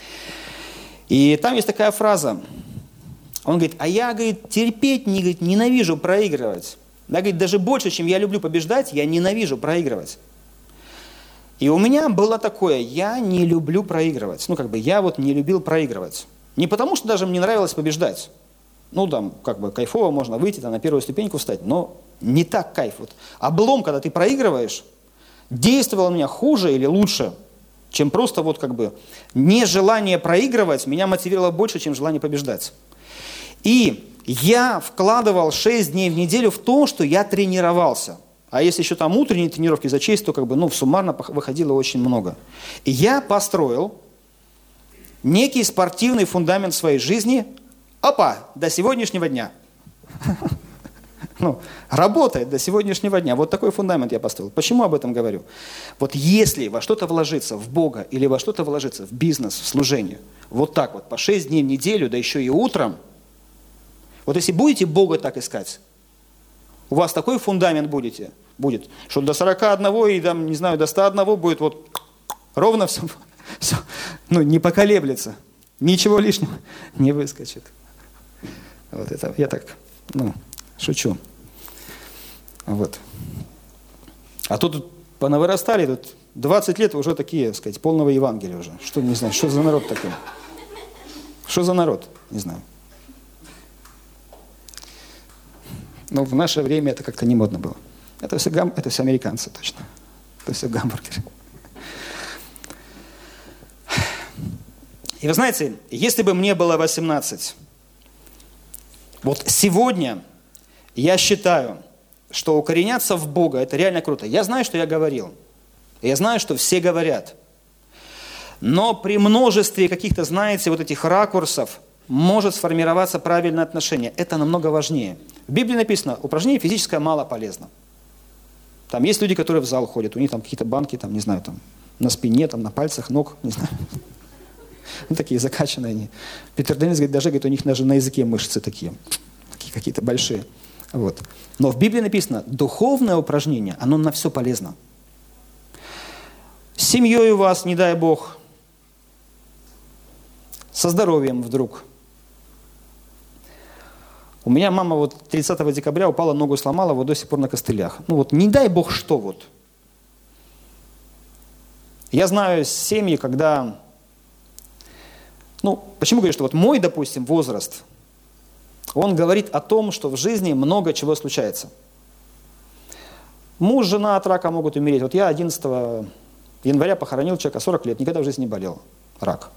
И там есть такая фраза. Он говорит, а я, терпеть ненавижу проигрывать. Да, даже больше, чем я люблю побеждать, я ненавижу проигрывать. И у меня было такое, я не люблю проигрывать. Я не любил проигрывать. Не потому, что даже мне нравилось побеждать. Кайфово, можно выйти, на первую ступеньку встать. Но не так кайф. Облом, когда ты проигрываешь, действовал на меня хуже или лучше, чем просто нежелание проигрывать меня мотивировало больше, чем желание побеждать. И я вкладывал 6 дней в неделю в то, что я тренировался. А если еще утренние тренировки зачесть, то суммарно выходило очень много. И я построил некий спортивный фундамент своей жизни, до сегодняшнего дня. Работает до сегодняшнего дня. Вот такой фундамент я построил. Почему об этом говорю? Если во что-то вложиться в Бога или во что-то вложиться в бизнес, в служение, по 6 дней в неделю, да еще и утром, если будете Бога так искать, у вас такой фундамент будет, что до 41 и до 101 будет ровно все, не поколеблется, ничего лишнего не выскочит. Это я так, шучу. А тут понавырастали, тут 20 лет уже такие, полного Евангелия уже. Не знаю, что за народ такой? Что за народ? Не знаю. Но в наше время это как-то не модно было. Это все американцы точно. Это все гамбургеры. И вы знаете, если бы мне было 18, сегодня я считаю, что укореняться в Бога, это реально круто. Я знаю, что я говорил. Я знаю, что все говорят. Но при множестве каких-то, этих ракурсов может сформироваться правильное отношение. Это намного важнее. В Библии написано, упражнение физическое мало полезно. Там есть люди, которые в зал ходят, у них какие-то банки, на спине, на пальцах ног, не знаю. Такие закачанные они. Питер Деннис говорит, даже у них даже на языке мышцы такие какие-то большие. Но в Библии написано, духовное упражнение, оно на все полезно. С семьей у вас, не дай Бог, со здоровьем вдруг. У меня мама вот 30 декабря упала, ногу сломала, вот до сих пор на костылях. Ну вот не дай бог что вот. Я знаю семьи, когда... Ну, почему говорю, что вот мой, допустим, возраст, он говорит о том, что в жизни много чего случается. Муж, жена от рака могут умереть. Вот я 11 января похоронил человека, 40 лет, никогда в жизни не болел. Рак.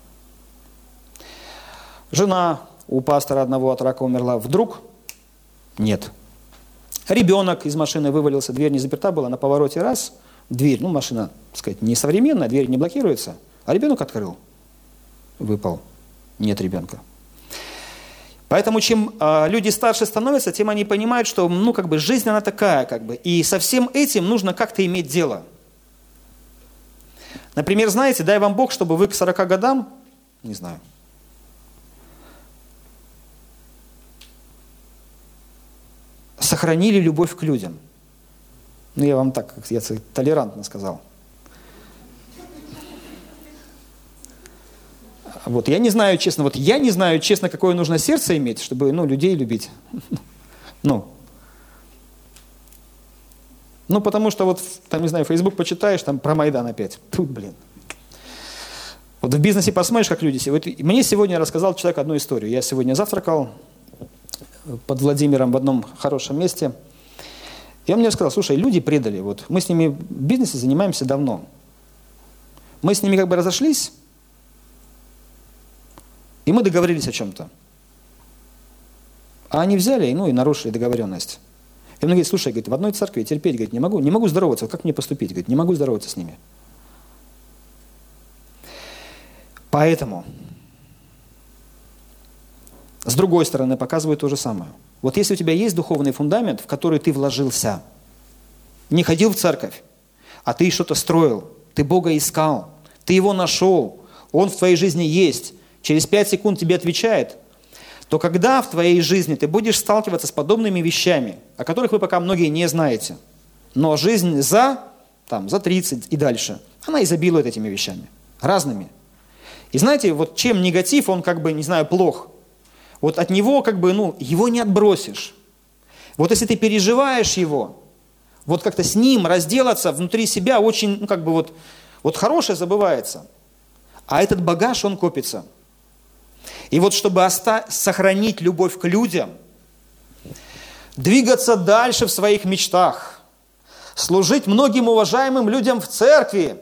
Жена у пастора одного от рака умерла. Вдруг? Нет. Ребенок из машины вывалился, дверь не заперта была, на повороте раз, дверь, ну машина, так сказать, не современная, дверь не блокируется, а ребенок открыл. Выпал. Нет ребенка. Поэтому чем люди старше становятся, тем они понимают, что ну, как бы, жизнь она такая, как бы, и со всем этим нужно как-то иметь дело. Например, знаете, дай вам Бог, чтобы вы к 40 годам, не знаю, сохранили любовь к людям. Ну, я вам так, я толерантно сказал. Вот, я не знаю, честно, какое нужно сердце иметь, чтобы, ну, людей любить. Ну, потому что вот, там, не знаю, Facebook почитаешь, там, про Майдан опять. Тут, блин. Вот в бизнесе посмотришь, как люди... Вот мне сегодня рассказал человек одну историю. Я сегодня завтракал под Владимиром в одном хорошем месте. И он мне сказал, слушай, люди предали. Вот, мы с ними в бизнесе занимаемся давно. Мы с ними как бы разошлись, и мы договорились о чем-то. А они взяли, ну, и нарушили договоренность. И он говорит, слушай, говорит, в одной церкви терпеть, говорит, не могу здороваться, как мне поступить? Говорит, не могу здороваться с ними. Поэтому, с другой стороны, показываю то же самое. Вот если у тебя есть духовный фундамент, в который ты вложился, не ходил в церковь, а ты что-то строил, ты Бога искал, ты Его нашел, Он в твоей жизни есть, через 5 секунд тебе отвечает, то когда в твоей жизни ты будешь сталкиваться с подобными вещами, о которых вы пока многие не знаете, но жизнь за 30 и дальше, она изобилует этими вещами, разными. И знаете, вот чем негатив, он как бы, не знаю, плох, вот от него как бы, ну, его не отбросишь. Вот если ты переживаешь его, вот как-то с ним разделаться внутри себя очень, ну, как бы вот хорошее забывается, а этот багаж, он копится. И вот чтобы сохранить любовь к людям, двигаться дальше в своих мечтах, служить многим уважаемым людям в церкви,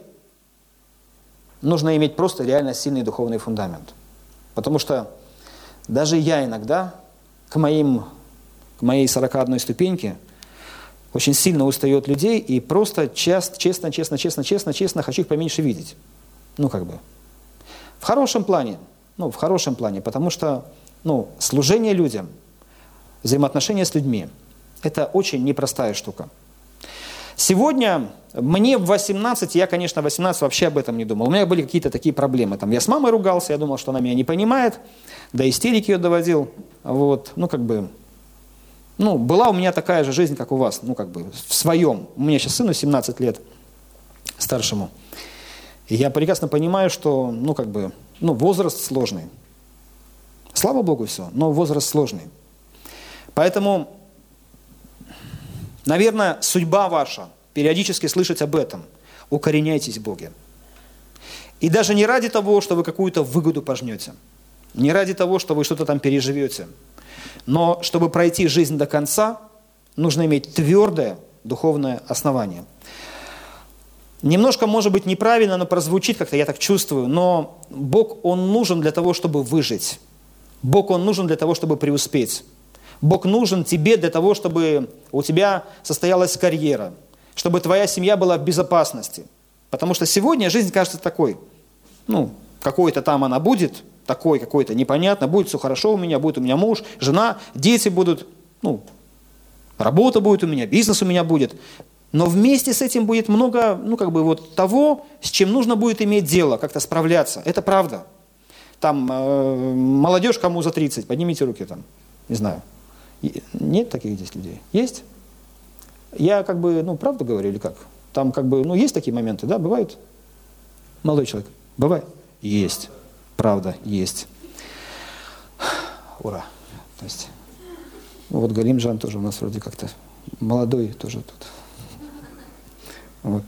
нужно иметь просто реально сильный духовный фундамент. Потому что даже я иногда к моей 41 ступеньке очень сильно устаю от людей и просто честно хочу их поменьше видеть. Ну, как бы. В хорошем плане, потому что, служение людям, взаимоотношения с людьми – это очень непростая штука. Сегодня мне в 18, я, конечно, в 18 вообще об этом не думал. У меня были какие-то такие проблемы. Я с мамой ругался, я думал, что она меня не понимает, до истерики ее доводил. Вот, была у меня такая же жизнь, как у вас, в своем. У меня сейчас сыну 17 лет, старшему. И я прекрасно понимаю, что, возраст сложный. Слава Богу, все, но возраст сложный. Поэтому, наверное, судьба ваша периодически слышать об этом. Укореняйтесь в Боге. И даже не ради того, что вы какую-то выгоду пожнете, не ради того, что вы что-то там переживете, но чтобы пройти жизнь до конца, нужно иметь твердое духовное основание. Немножко, может быть, неправильно, но прозвучит как-то, я так чувствую, но Бог, Он нужен для того, чтобы выжить. Бог, Он нужен для того, чтобы преуспеть. Бог нужен тебе для того, чтобы у тебя состоялась карьера, чтобы твоя семья была в безопасности. Потому что сегодня жизнь кажется такой, какой-то там она будет, такой какой-то непонятно, будет все хорошо у меня, будет у меня муж, жена, дети будут, работа будет у меня, бизнес у меня будет. Но вместе с этим будет много, того, с чем нужно будет иметь дело, как-то справляться. Это правда. Молодежь, кому за 30, поднимите руки не знаю. Нет таких здесь людей? Есть? Я правду говорю или как? Есть такие моменты, да, бывают? Молодой человек, бывает? Есть. Правда, есть. Ура. То есть, Вот Галимджан тоже у нас вроде как-то молодой тоже тут. Вот.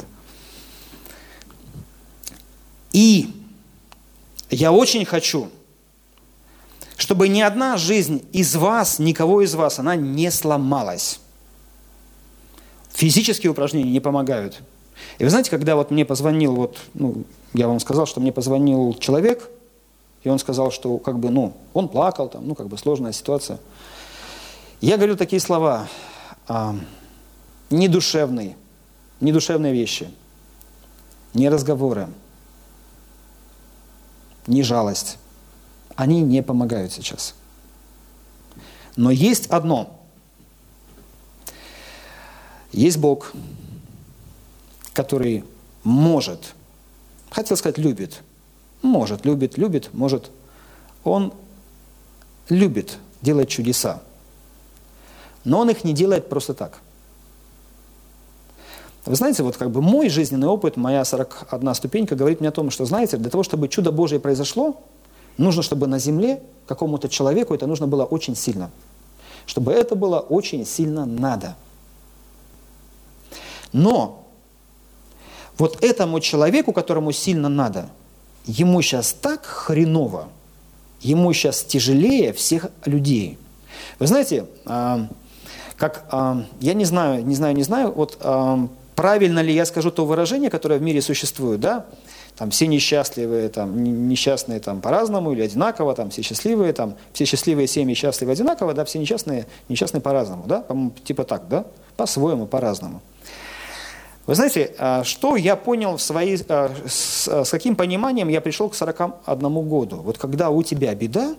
И я очень хочу, чтобы ни одна жизнь из вас, никого из вас, она не сломалась. Физические упражнения не помогают. И вы знаете, когда вот мне позвонил, я вам сказал, что мне позвонил человек, и он сказал, что он плакал, сложная ситуация. Я говорю такие слова, не душевные вещи, не разговоры, не жалость. Они не помогают сейчас. Но есть одно. Есть Бог, который может, хотел сказать, любит. Любит. Он любит делать чудеса. Но Он их не делает просто так. Вы знаете, мой жизненный опыт, моя 41 ступенька говорит мне о том, что, знаете, для того, чтобы чудо Божие произошло, нужно, чтобы на земле какому-то человеку это нужно было очень сильно. Чтобы это было очень сильно надо. Но вот этому человеку, которому сильно надо, ему сейчас так хреново, ему сейчас тяжелее всех людей. Вы знаете, я не знаю, правильно ли я скажу то выражение, которое в мире существует, да? Там все несчастливые, несчастные по-разному или одинаково, все счастливые, все счастливые семьи счастливы одинаково, да, все несчастные по-разному, да, по-моему, типа так, да, по-своему, по-разному. Вы знаете, что я понял с каким пониманием я пришел к 41 году? Вот когда у тебя беда,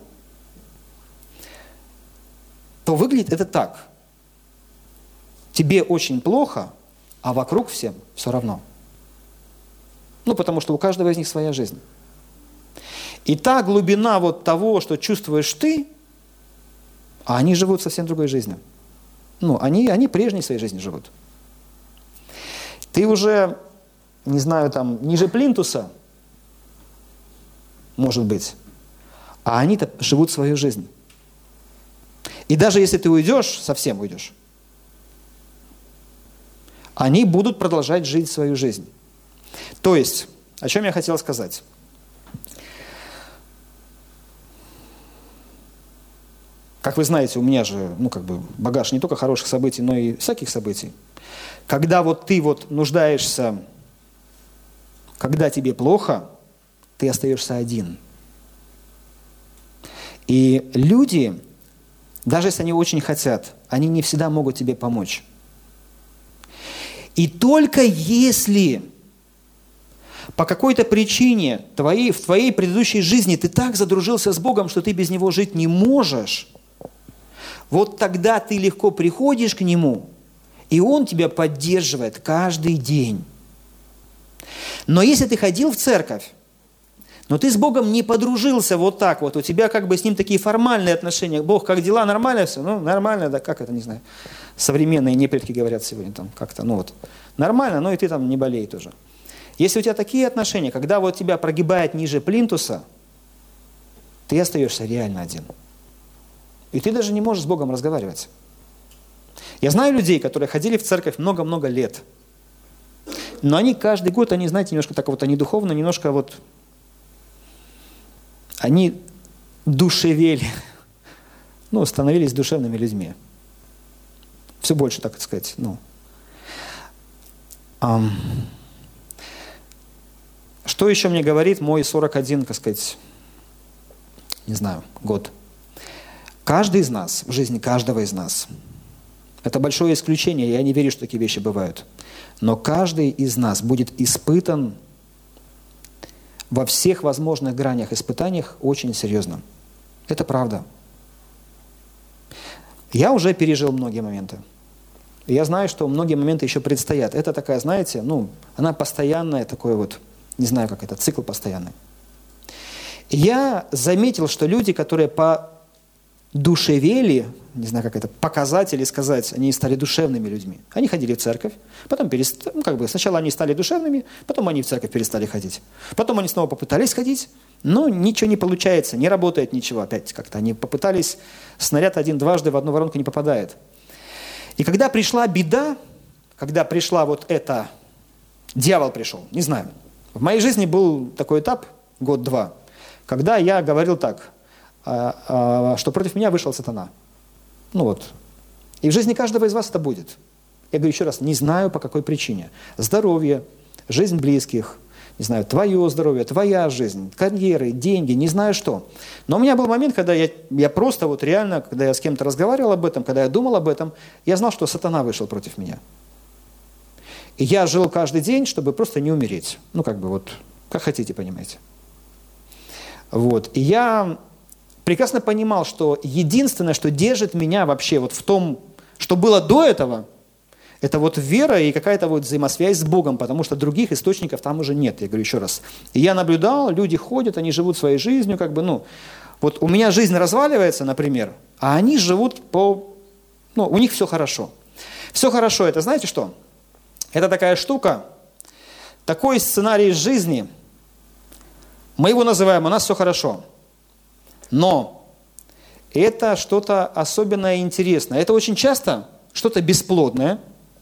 то выглядит это так. Тебе очень плохо, а вокруг всем все равно. Потому что у каждого из них своя жизнь. И та глубина того, что чувствуешь ты, а они живут совсем другой жизнью. Они прежней своей жизнью живут. Ты уже, не знаю, ниже плинтуса, может быть, а они-то живут свою жизнь. И даже если ты уйдешь, совсем уйдешь, они будут продолжать жить свою жизнь. То есть, о чем я хотел сказать? Как вы знаете, у меня же, багаж не только хороших событий, но и всяких событий. Когда ты нуждаешься, когда тебе плохо, ты остаешься один. И люди, даже если они очень хотят, они не всегда могут тебе помочь. И только если по какой-то причине в твоей предыдущей жизни ты так задружился с Богом, что ты без Него жить не можешь, вот тогда ты легко приходишь к Нему, и Он тебя поддерживает каждый день. Но если ты ходил в церковь, но ты с Богом не подружился у тебя с Ним такие формальные отношения. Бог, как дела, нормально все? Нормально, да, как это, не знаю. Современные непредки говорят сегодня, нормально, но и ты не болей тоже. Если у тебя такие отношения, когда тебя прогибает ниже плинтуса, ты остаешься реально один. И ты даже не можешь с Богом разговаривать. Я знаю людей, которые ходили в церковь много-много лет. Но они каждый год, знаете, немножко они духовно, немножко они душевели, становились душевными людьми. Все больше, так сказать, Что еще мне говорит мой 41, год? Каждый из нас, в жизни каждого из нас, это большое исключение, я не верю, что такие вещи бывают, но каждый из нас будет испытан во всех возможных гранях испытаниях очень серьезно. Это правда. Я уже пережил многие моменты. И я знаю, что многие моменты еще предстоят. Это такая, знаете, она постоянная, не знаю, как это, цикл постоянный. И я заметил, что люди, которые по душевели, не знаю, как это показать или сказать, они стали душевными людьми. Они ходили в церковь, потом сначала они стали душевными, потом они в церковь перестали ходить. Потом они снова попытались ходить, но ничего не получается, не работает ничего. Опять как-то они попытались, снаряд один дважды в одну воронку не попадает. И когда пришла беда, когда пришла вот эта, дьявол пришел, не знаю. В моей жизни был такой этап, год-два, когда я говорил так, что против меня вышел сатана. И в жизни каждого из вас это будет. Я говорю еще раз, не знаю по какой причине. Здоровье, жизнь близких, не знаю, твое здоровье, твоя жизнь, карьеры, деньги, не знаю что. Но у меня был момент, когда я просто реально, когда я с кем-то разговаривал об этом, когда я думал об этом, я знал, что сатана вышел против меня. И я жил каждый день, чтобы просто не умереть. Как хотите, понимаете. И я прекрасно понимал, что единственное, что держит меня вообще в том, что было до этого, это вера и какая-то взаимосвязь с Богом, потому что других источников там уже нет, я говорю еще раз. И я наблюдал, люди ходят, они живут своей жизнью, у меня жизнь разваливается, например, а они живут у них все хорошо. Все хорошо, это знаете что? Это такая штука, такой сценарий жизни, мы его называем «у нас все хорошо». Но это что-то особенное и интересное. Это очень часто что-то бесплодное,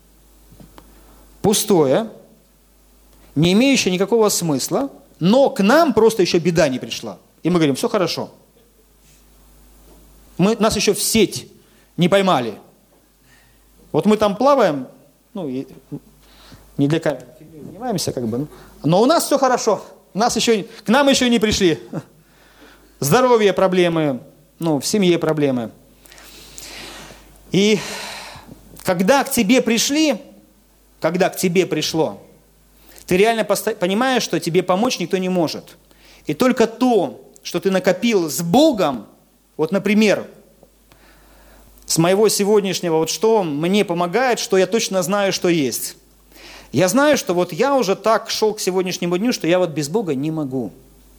пустое, не имеющее никакого смысла, но к нам просто еще беда не пришла. И мы говорим, все хорошо. Нас еще в сеть не поймали. Мы там плаваем, не для камеры занимаемся, но у нас все хорошо. К нам еще не пришли. Здоровье проблемы, в семье проблемы. И когда к тебе пришло, ты реально понимаешь, что тебе помочь никто не может. И только то, что ты накопил с Богом, например, с моего сегодняшнего, что мне помогает, что я точно знаю, что есть. Я знаю, что я уже так шел к сегодняшнему дню, что я без Бога не могу.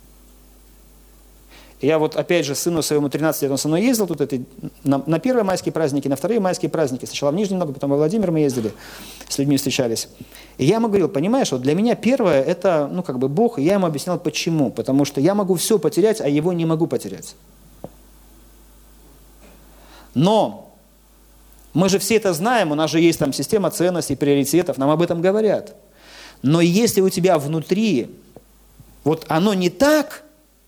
Я опять же, сыну своему 13 лет, он со мной ездил на первые майские праздники, на вторые майские праздники. Сначала в Нижний Новгород, потом во Владимир мы ездили, с людьми встречались. И я ему говорил, понимаешь, для меня первое, это, Бог, и я ему объяснял, почему. Потому что я могу все потерять, а его не могу потерять. Но мы же все это знаем, у нас же есть система ценностей, приоритетов, нам об этом говорят. Но если у тебя внутри, оно не так,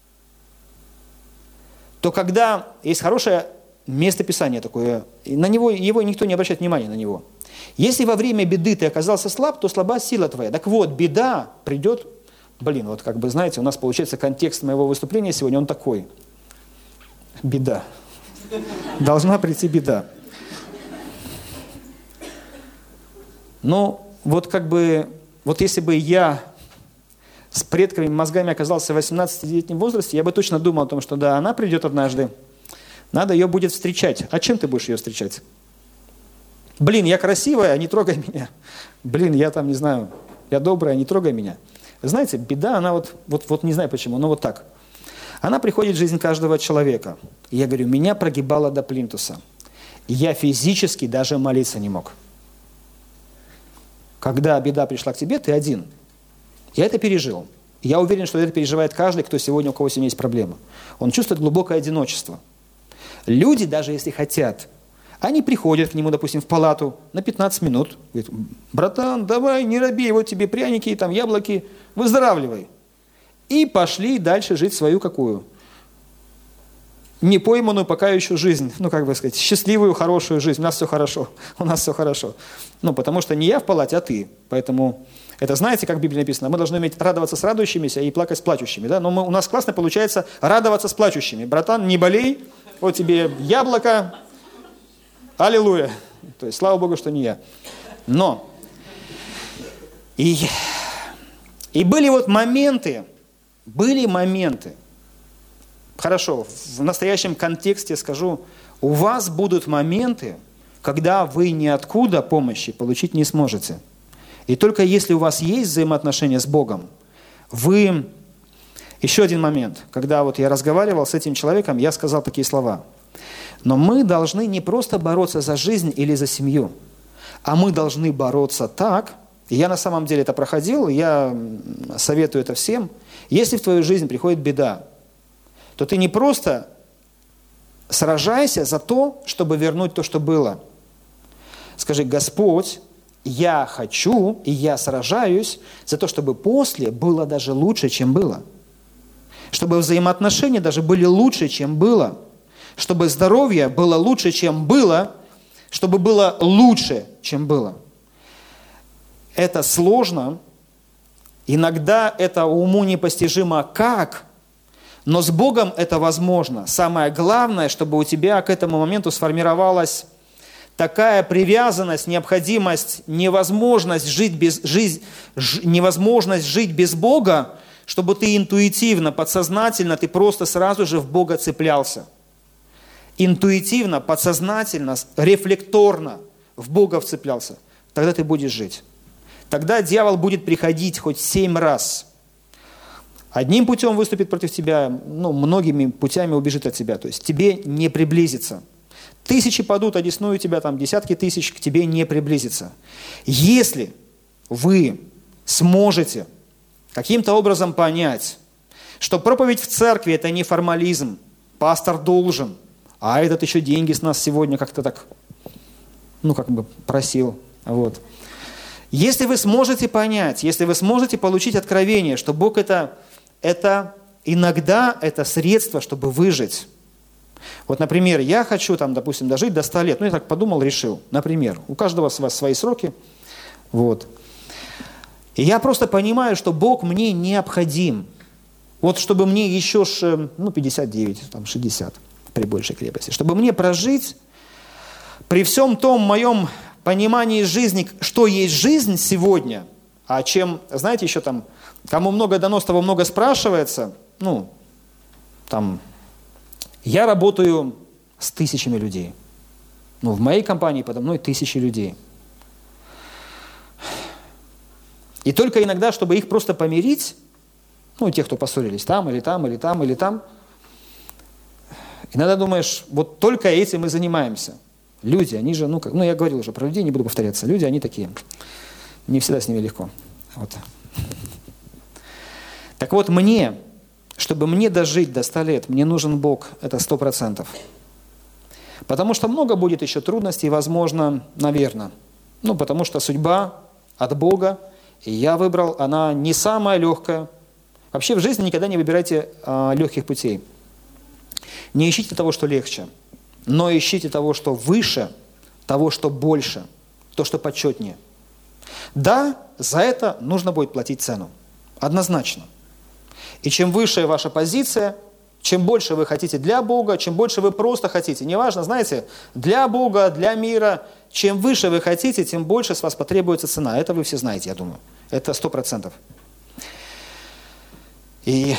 то когда есть хорошее местописание такое, на него никто не обращает внимания на него. Если во время беды ты оказался слаб, то слаба сила твоя. Так беда придет, знаете, у нас получается контекст моего выступления сегодня, он такой. Беда. Должна прийти беда. Если бы я с предками, мозгами оказался в 18-летнем возрасте, я бы точно думал о том, что да, она придет однажды, надо ее будет встречать. А чем ты будешь ее встречать? Я красивая, не трогай меня. Я не знаю, я добрая, не трогай меня. Знаете, беда, она не знаю почему, но так. Она приходит в жизнь каждого человека. И я говорю, меня прогибало до плинтуса. Я физически даже молиться не мог. Когда беда пришла к тебе, ты один. Я это пережил. Я уверен, что это переживает каждый, у кого сегодня есть проблема. Он чувствует глубокое одиночество. Люди, даже если хотят, они приходят к нему, допустим, в палату на 15 минут. Говорят, братан, давай, не робей, тебе пряники, яблоки, выздоравливай. И пошли дальше жить свою какую? Непойманную пока еще жизнь, счастливую, хорошую жизнь. У нас все хорошо, потому что не я в палате, а ты. Поэтому, это знаете, как в Библии написано, мы должны уметь радоваться с радующимися и плакать с плачущими. Да? Но у нас классно получается радоваться с плачущими. Братан, не болей, тебе яблоко, аллилуйя. То есть, слава Богу, что не я. Но, и были моменты, хорошо, в настоящем контексте скажу, у вас будут моменты, когда вы ниоткуда помощи получить не сможете. И только если у вас есть взаимоотношения с Богом, вы... Еще один момент, когда я разговаривал с этим человеком, я сказал такие слова. Но мы должны не просто бороться за жизнь или за семью, а мы должны бороться так, и я на самом деле это проходил, я советую это всем, если в твою жизнь приходит беда, то ты не просто сражайся за то, чтобы вернуть то, что было. Скажи: Господь, я хочу и я сражаюсь за то, чтобы после было даже лучше, чем было. Чтобы взаимоотношения даже были лучше, чем было. Чтобы здоровье было лучше, чем было. Чтобы было лучше, чем было. Это сложно. Иногда это уму непостижимо как, но с Богом это возможно. Самое главное, чтобы у тебя к этому моменту сформировалась такая привязанность, необходимость, невозможность жить без Бога, чтобы ты интуитивно, подсознательно, ты просто сразу же в Бога цеплялся. Интуитивно, подсознательно, рефлекторно в Бога вцеплялся. Тогда ты будешь жить. Тогда дьявол будет приходить хоть 7 раз. Одним путем выступит против тебя, многими путями убежит от тебя. То есть тебе не приблизится. 1000 падут, одесную тебя, десятки тысяч к тебе не приблизится. Если вы сможете каким-то образом понять, что проповедь в церкви – это не формализм, пастор должен, а этот еще деньги с нас сегодня как-то так, просил. Вот. Если вы сможете понять, если вы сможете получить откровение, что Бог это иногда это средство, чтобы выжить. Вот, например, я хочу, допустим, дожить до 100 лет. Я так подумал, решил. Например, у каждого с вас свои сроки. Вот. И я просто понимаю, что Бог мне необходим. Вот чтобы мне еще 59, 60 при большей крепости. Чтобы мне прожить при всем том моем понимании жизни, что есть жизнь сегодня, а чем, знаете, еще кому много дано, с того много спрашивается, я работаю с 1000 людей. В моей компании подо мной 1000 людей. И только иногда, чтобы их просто помирить, тех, кто поссорились там, или там, или там, или там, иногда думаешь, вот только этим и занимаемся. Люди, они же, я говорил уже про людей, не буду повторяться, люди, они такие, не всегда с ними легко. Вот. Так вот, чтобы мне дожить до 100 лет, мне нужен Бог, это 100%. Потому что много будет еще трудностей, возможно, наверное. Потому что судьба от Бога, и я выбрал, она не самая легкая. Вообще в жизни никогда не выбирайте легких путей. Не ищите того, что легче, но ищите того, что выше, того, что больше, то, что почетнее. Да, за это нужно будет платить цену. Однозначно. И чем выше ваша позиция, чем больше вы хотите для Бога, чем больше вы просто хотите, неважно, знаете, для Бога, для мира, чем выше вы хотите, тем больше с вас потребуется цена. Это вы все знаете, я думаю. Это 100%. И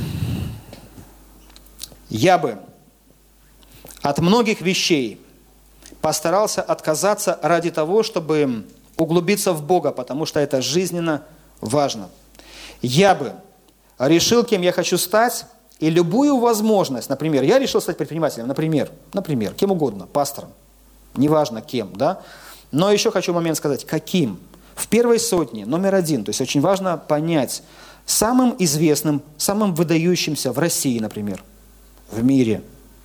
я бы от многих вещей постарался отказаться ради того, чтобы углубиться в Бога, потому что это жизненно важно. Я бы решил, кем я хочу стать, и любую возможность, например, я решил стать предпринимателем, например, кем угодно, пастором, неважно кем, да, но еще хочу момент сказать, каким. В первой сотне, номер 1, то есть очень важно понять, самым известным, самым выдающимся в России, например, в мире,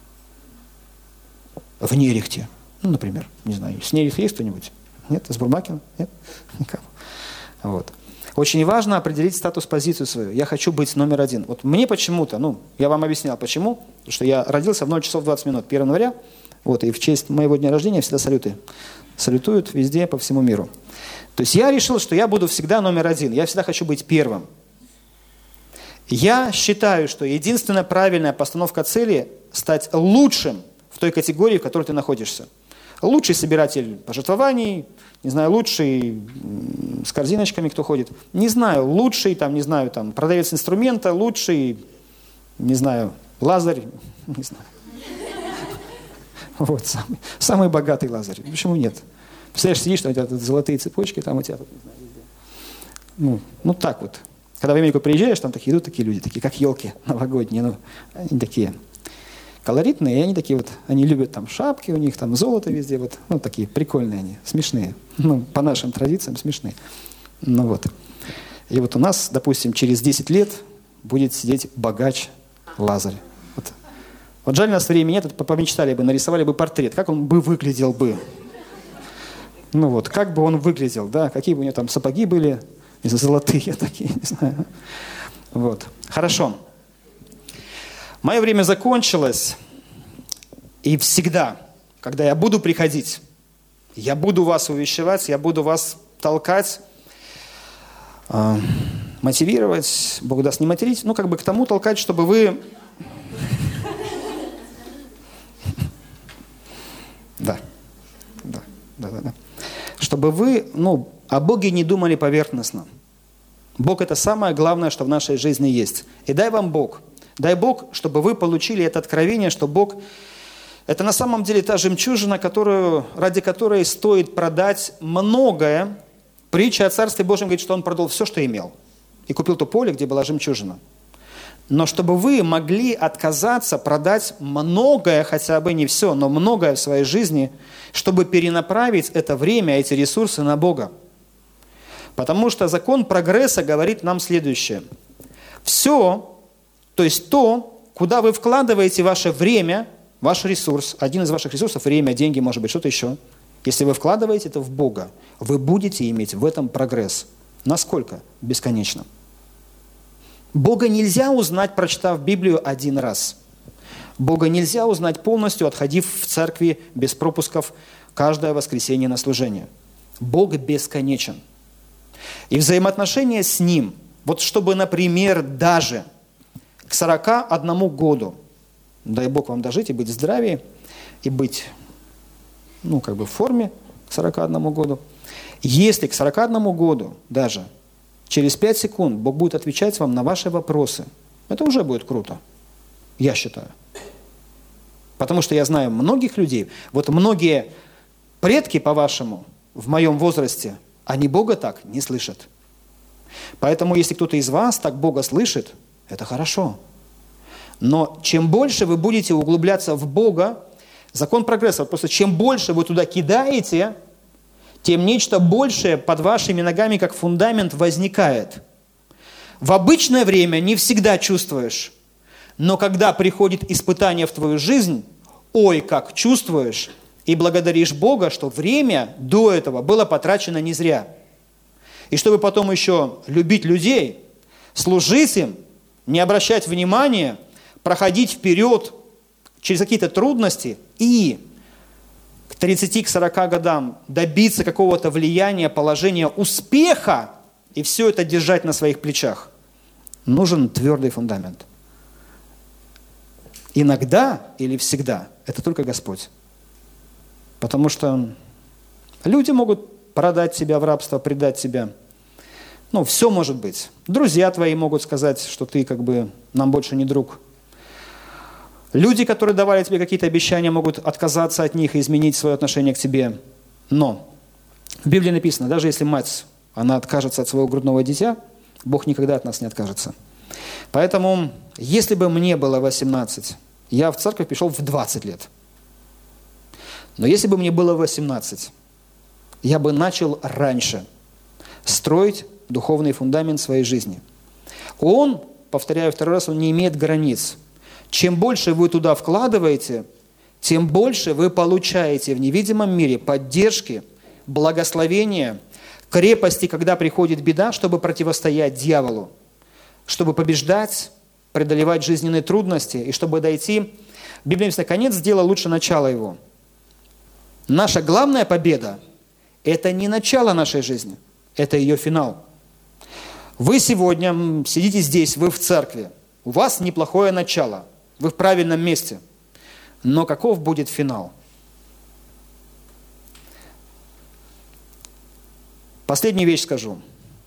в Нерехте, например, не знаю, с Нерехта есть кто-нибудь? Нет? С Бурмакина? Нет? Никого. Вот. Очень важно определить статус-позицию свою. Я хочу быть номер 1. Вот мне почему-то, я вам объяснял, почему. Потому что я родился в 0 часов 20 минут 1 января. Вот, и в честь моего дня рождения всегда салюты. Салютуют везде, по всему миру. То есть я решил, что я буду всегда номер 1. Я всегда хочу быть первым. Я считаю, что единственная правильная постановка цели – стать лучшим в той категории, в которой ты находишься. Лучший собиратель пожертвований, не знаю, лучший с корзиночками, кто ходит. Не знаю, лучший, продавец инструмента, лучший, не знаю, Лазарь, не знаю. Вот, самый богатый Лазарь. Почему нет? Представляешь, сидишь, у тебя тут золотые цепочки, там у тебя тут, не знаю, везде. Так вот. Когда в Америку приезжаешь, там идут такие люди, такие как елки новогодние, они такие. колоритные, и они такие вот, они любят там шапки у них, там золото везде, вот, ну, такие прикольные они, смешные, ну, по нашим традициям смешные. Ну вот. И вот у нас, допустим, через 10 лет будет сидеть богач Лазарь. Вот жаль, у нас времени нет, помечтали бы, нарисовали бы портрет, как он бы выглядел бы. Ну вот, как бы он выглядел, да, какие бы у него там сапоги были, золотые такие, не знаю. Вот, хорошо. Мое время закончилось, и всегда, когда я буду приходить, я буду вас увещевать, я буду вас толкать, мотивировать, Бог даст не материть, ну как бы к тому толкать, чтобы вы... Да. Чтобы вы, о Боге не думали поверхностно. Бог – это самое главное, что в нашей жизни есть. И дай вам Бог, чтобы вы получили это откровение, что Бог – это на самом деле та жемчужина, ради которой стоит продать многое. Притча о Царстве Божьем говорит, что Он продал все, что имел, и купил то поле, где была жемчужина. Но чтобы вы могли отказаться, продать многое, хотя бы не все, но многое в своей жизни, чтобы перенаправить это время, эти ресурсы на Бога. Потому что закон прогресса говорит нам следующее. Все, то есть то, куда вы вкладываете ваше время, ваш ресурс, один из ваших ресурсов, время, деньги, может быть, что-то еще, если вы вкладываете это в Бога, вы будете иметь в этом прогресс. Насколько? Бесконечно. Бога нельзя узнать, прочитав Библию один раз. Бога нельзя узнать полностью, отходив в церкви без пропусков каждое воскресенье на служение. Бог бесконечен. И взаимоотношения с Ним, вот чтобы, например, даже к 41 году, дай Бог вам дожить и быть в здравии, и быть, в форме к 41 году, если к 41 году даже через 5 секунд Бог будет отвечать вам на ваши вопросы, это уже будет круто, я считаю. Потому что я знаю многих людей, вот многие предки, по-вашему, в моем возрасте, они Бога так не слышат. Поэтому, если кто-то из вас так Бога слышит, это хорошо. Но чем больше вы будете углубляться в Бога, закон прогресса, просто чем больше вы туда кидаете, тем нечто большее под вашими ногами, как фундамент, возникает. В обычное время не всегда чувствуешь, но когда приходит испытание в твою жизнь, ой, как чувствуешь, и благодаришь Бога, что время до этого было потрачено не зря. И чтобы потом еще любить людей, служить им, не обращать внимания, проходить вперед через какие-то трудности и к 30-40 годам добиться какого-то влияния, положения, успеха и все это держать на своих плечах. Нужен твердый фундамент. Иногда или всегда это только Господь. Потому что люди могут продать себя в рабство, предать себя. Все может быть. Друзья твои могут сказать, что ты нам больше не друг. Люди, которые давали тебе какие-то обещания, могут отказаться от них и изменить свое отношение к тебе. Но в Библии написано, даже если мать, она откажется от своего грудного дитя, Бог никогда от нас не откажется. Поэтому, если бы мне было 18, я в церковь пришел в 20 лет. Но если бы мне было 18, я бы начал раньше строить духовный фундамент своей жизни. Он, повторяю второй раз, он не имеет границ. Чем больше вы туда вкладываете, тем больше вы получаете в невидимом мире поддержки, благословения, крепости, когда приходит беда, чтобы противостоять дьяволу, чтобы побеждать, преодолевать жизненные трудности и чтобы дойти. В Библии написано, конец дела лучше начала его. Наша главная победа – это не начало нашей жизни, это ее финал. Вы сегодня сидите здесь, вы в церкви, у вас неплохое начало, вы в правильном месте, но каков будет финал? Последнюю вещь скажу.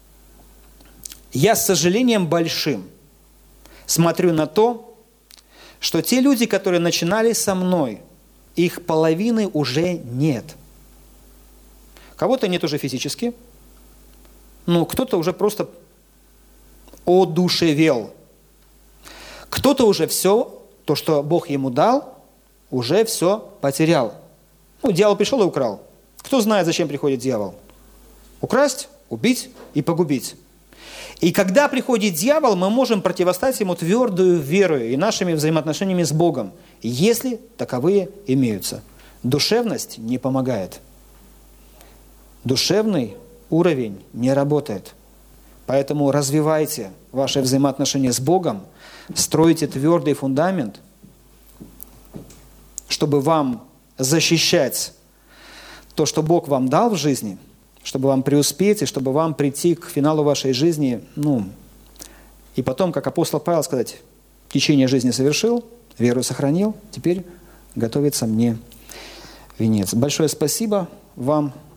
Я с сожалением большим смотрю на то, что те люди, которые начинали со мной, их половины уже нет. Кого-то нет уже физически, но кто-то уже просто одушевел. Кто-то уже все то, что Бог ему дал, уже все потерял. Дьявол пришел и украл. Кто знает, зачем приходит дьявол? Украсть, убить и погубить. И когда приходит дьявол, мы можем противостоять ему твердую верою и нашими взаимоотношениями с Богом, если таковые имеются. Душевность не помогает. Душевный уровень не работает. Поэтому развивайте ваши взаимоотношения с Богом, стройте твердый фундамент, чтобы вам защищать то, что Бог вам дал в жизни, чтобы вам преуспеть и чтобы вам прийти к финалу вашей жизни, и потом, как апостол Павел сказать, течение жизни совершил, веру сохранил, теперь готовится мне венец. Большое спасибо вам.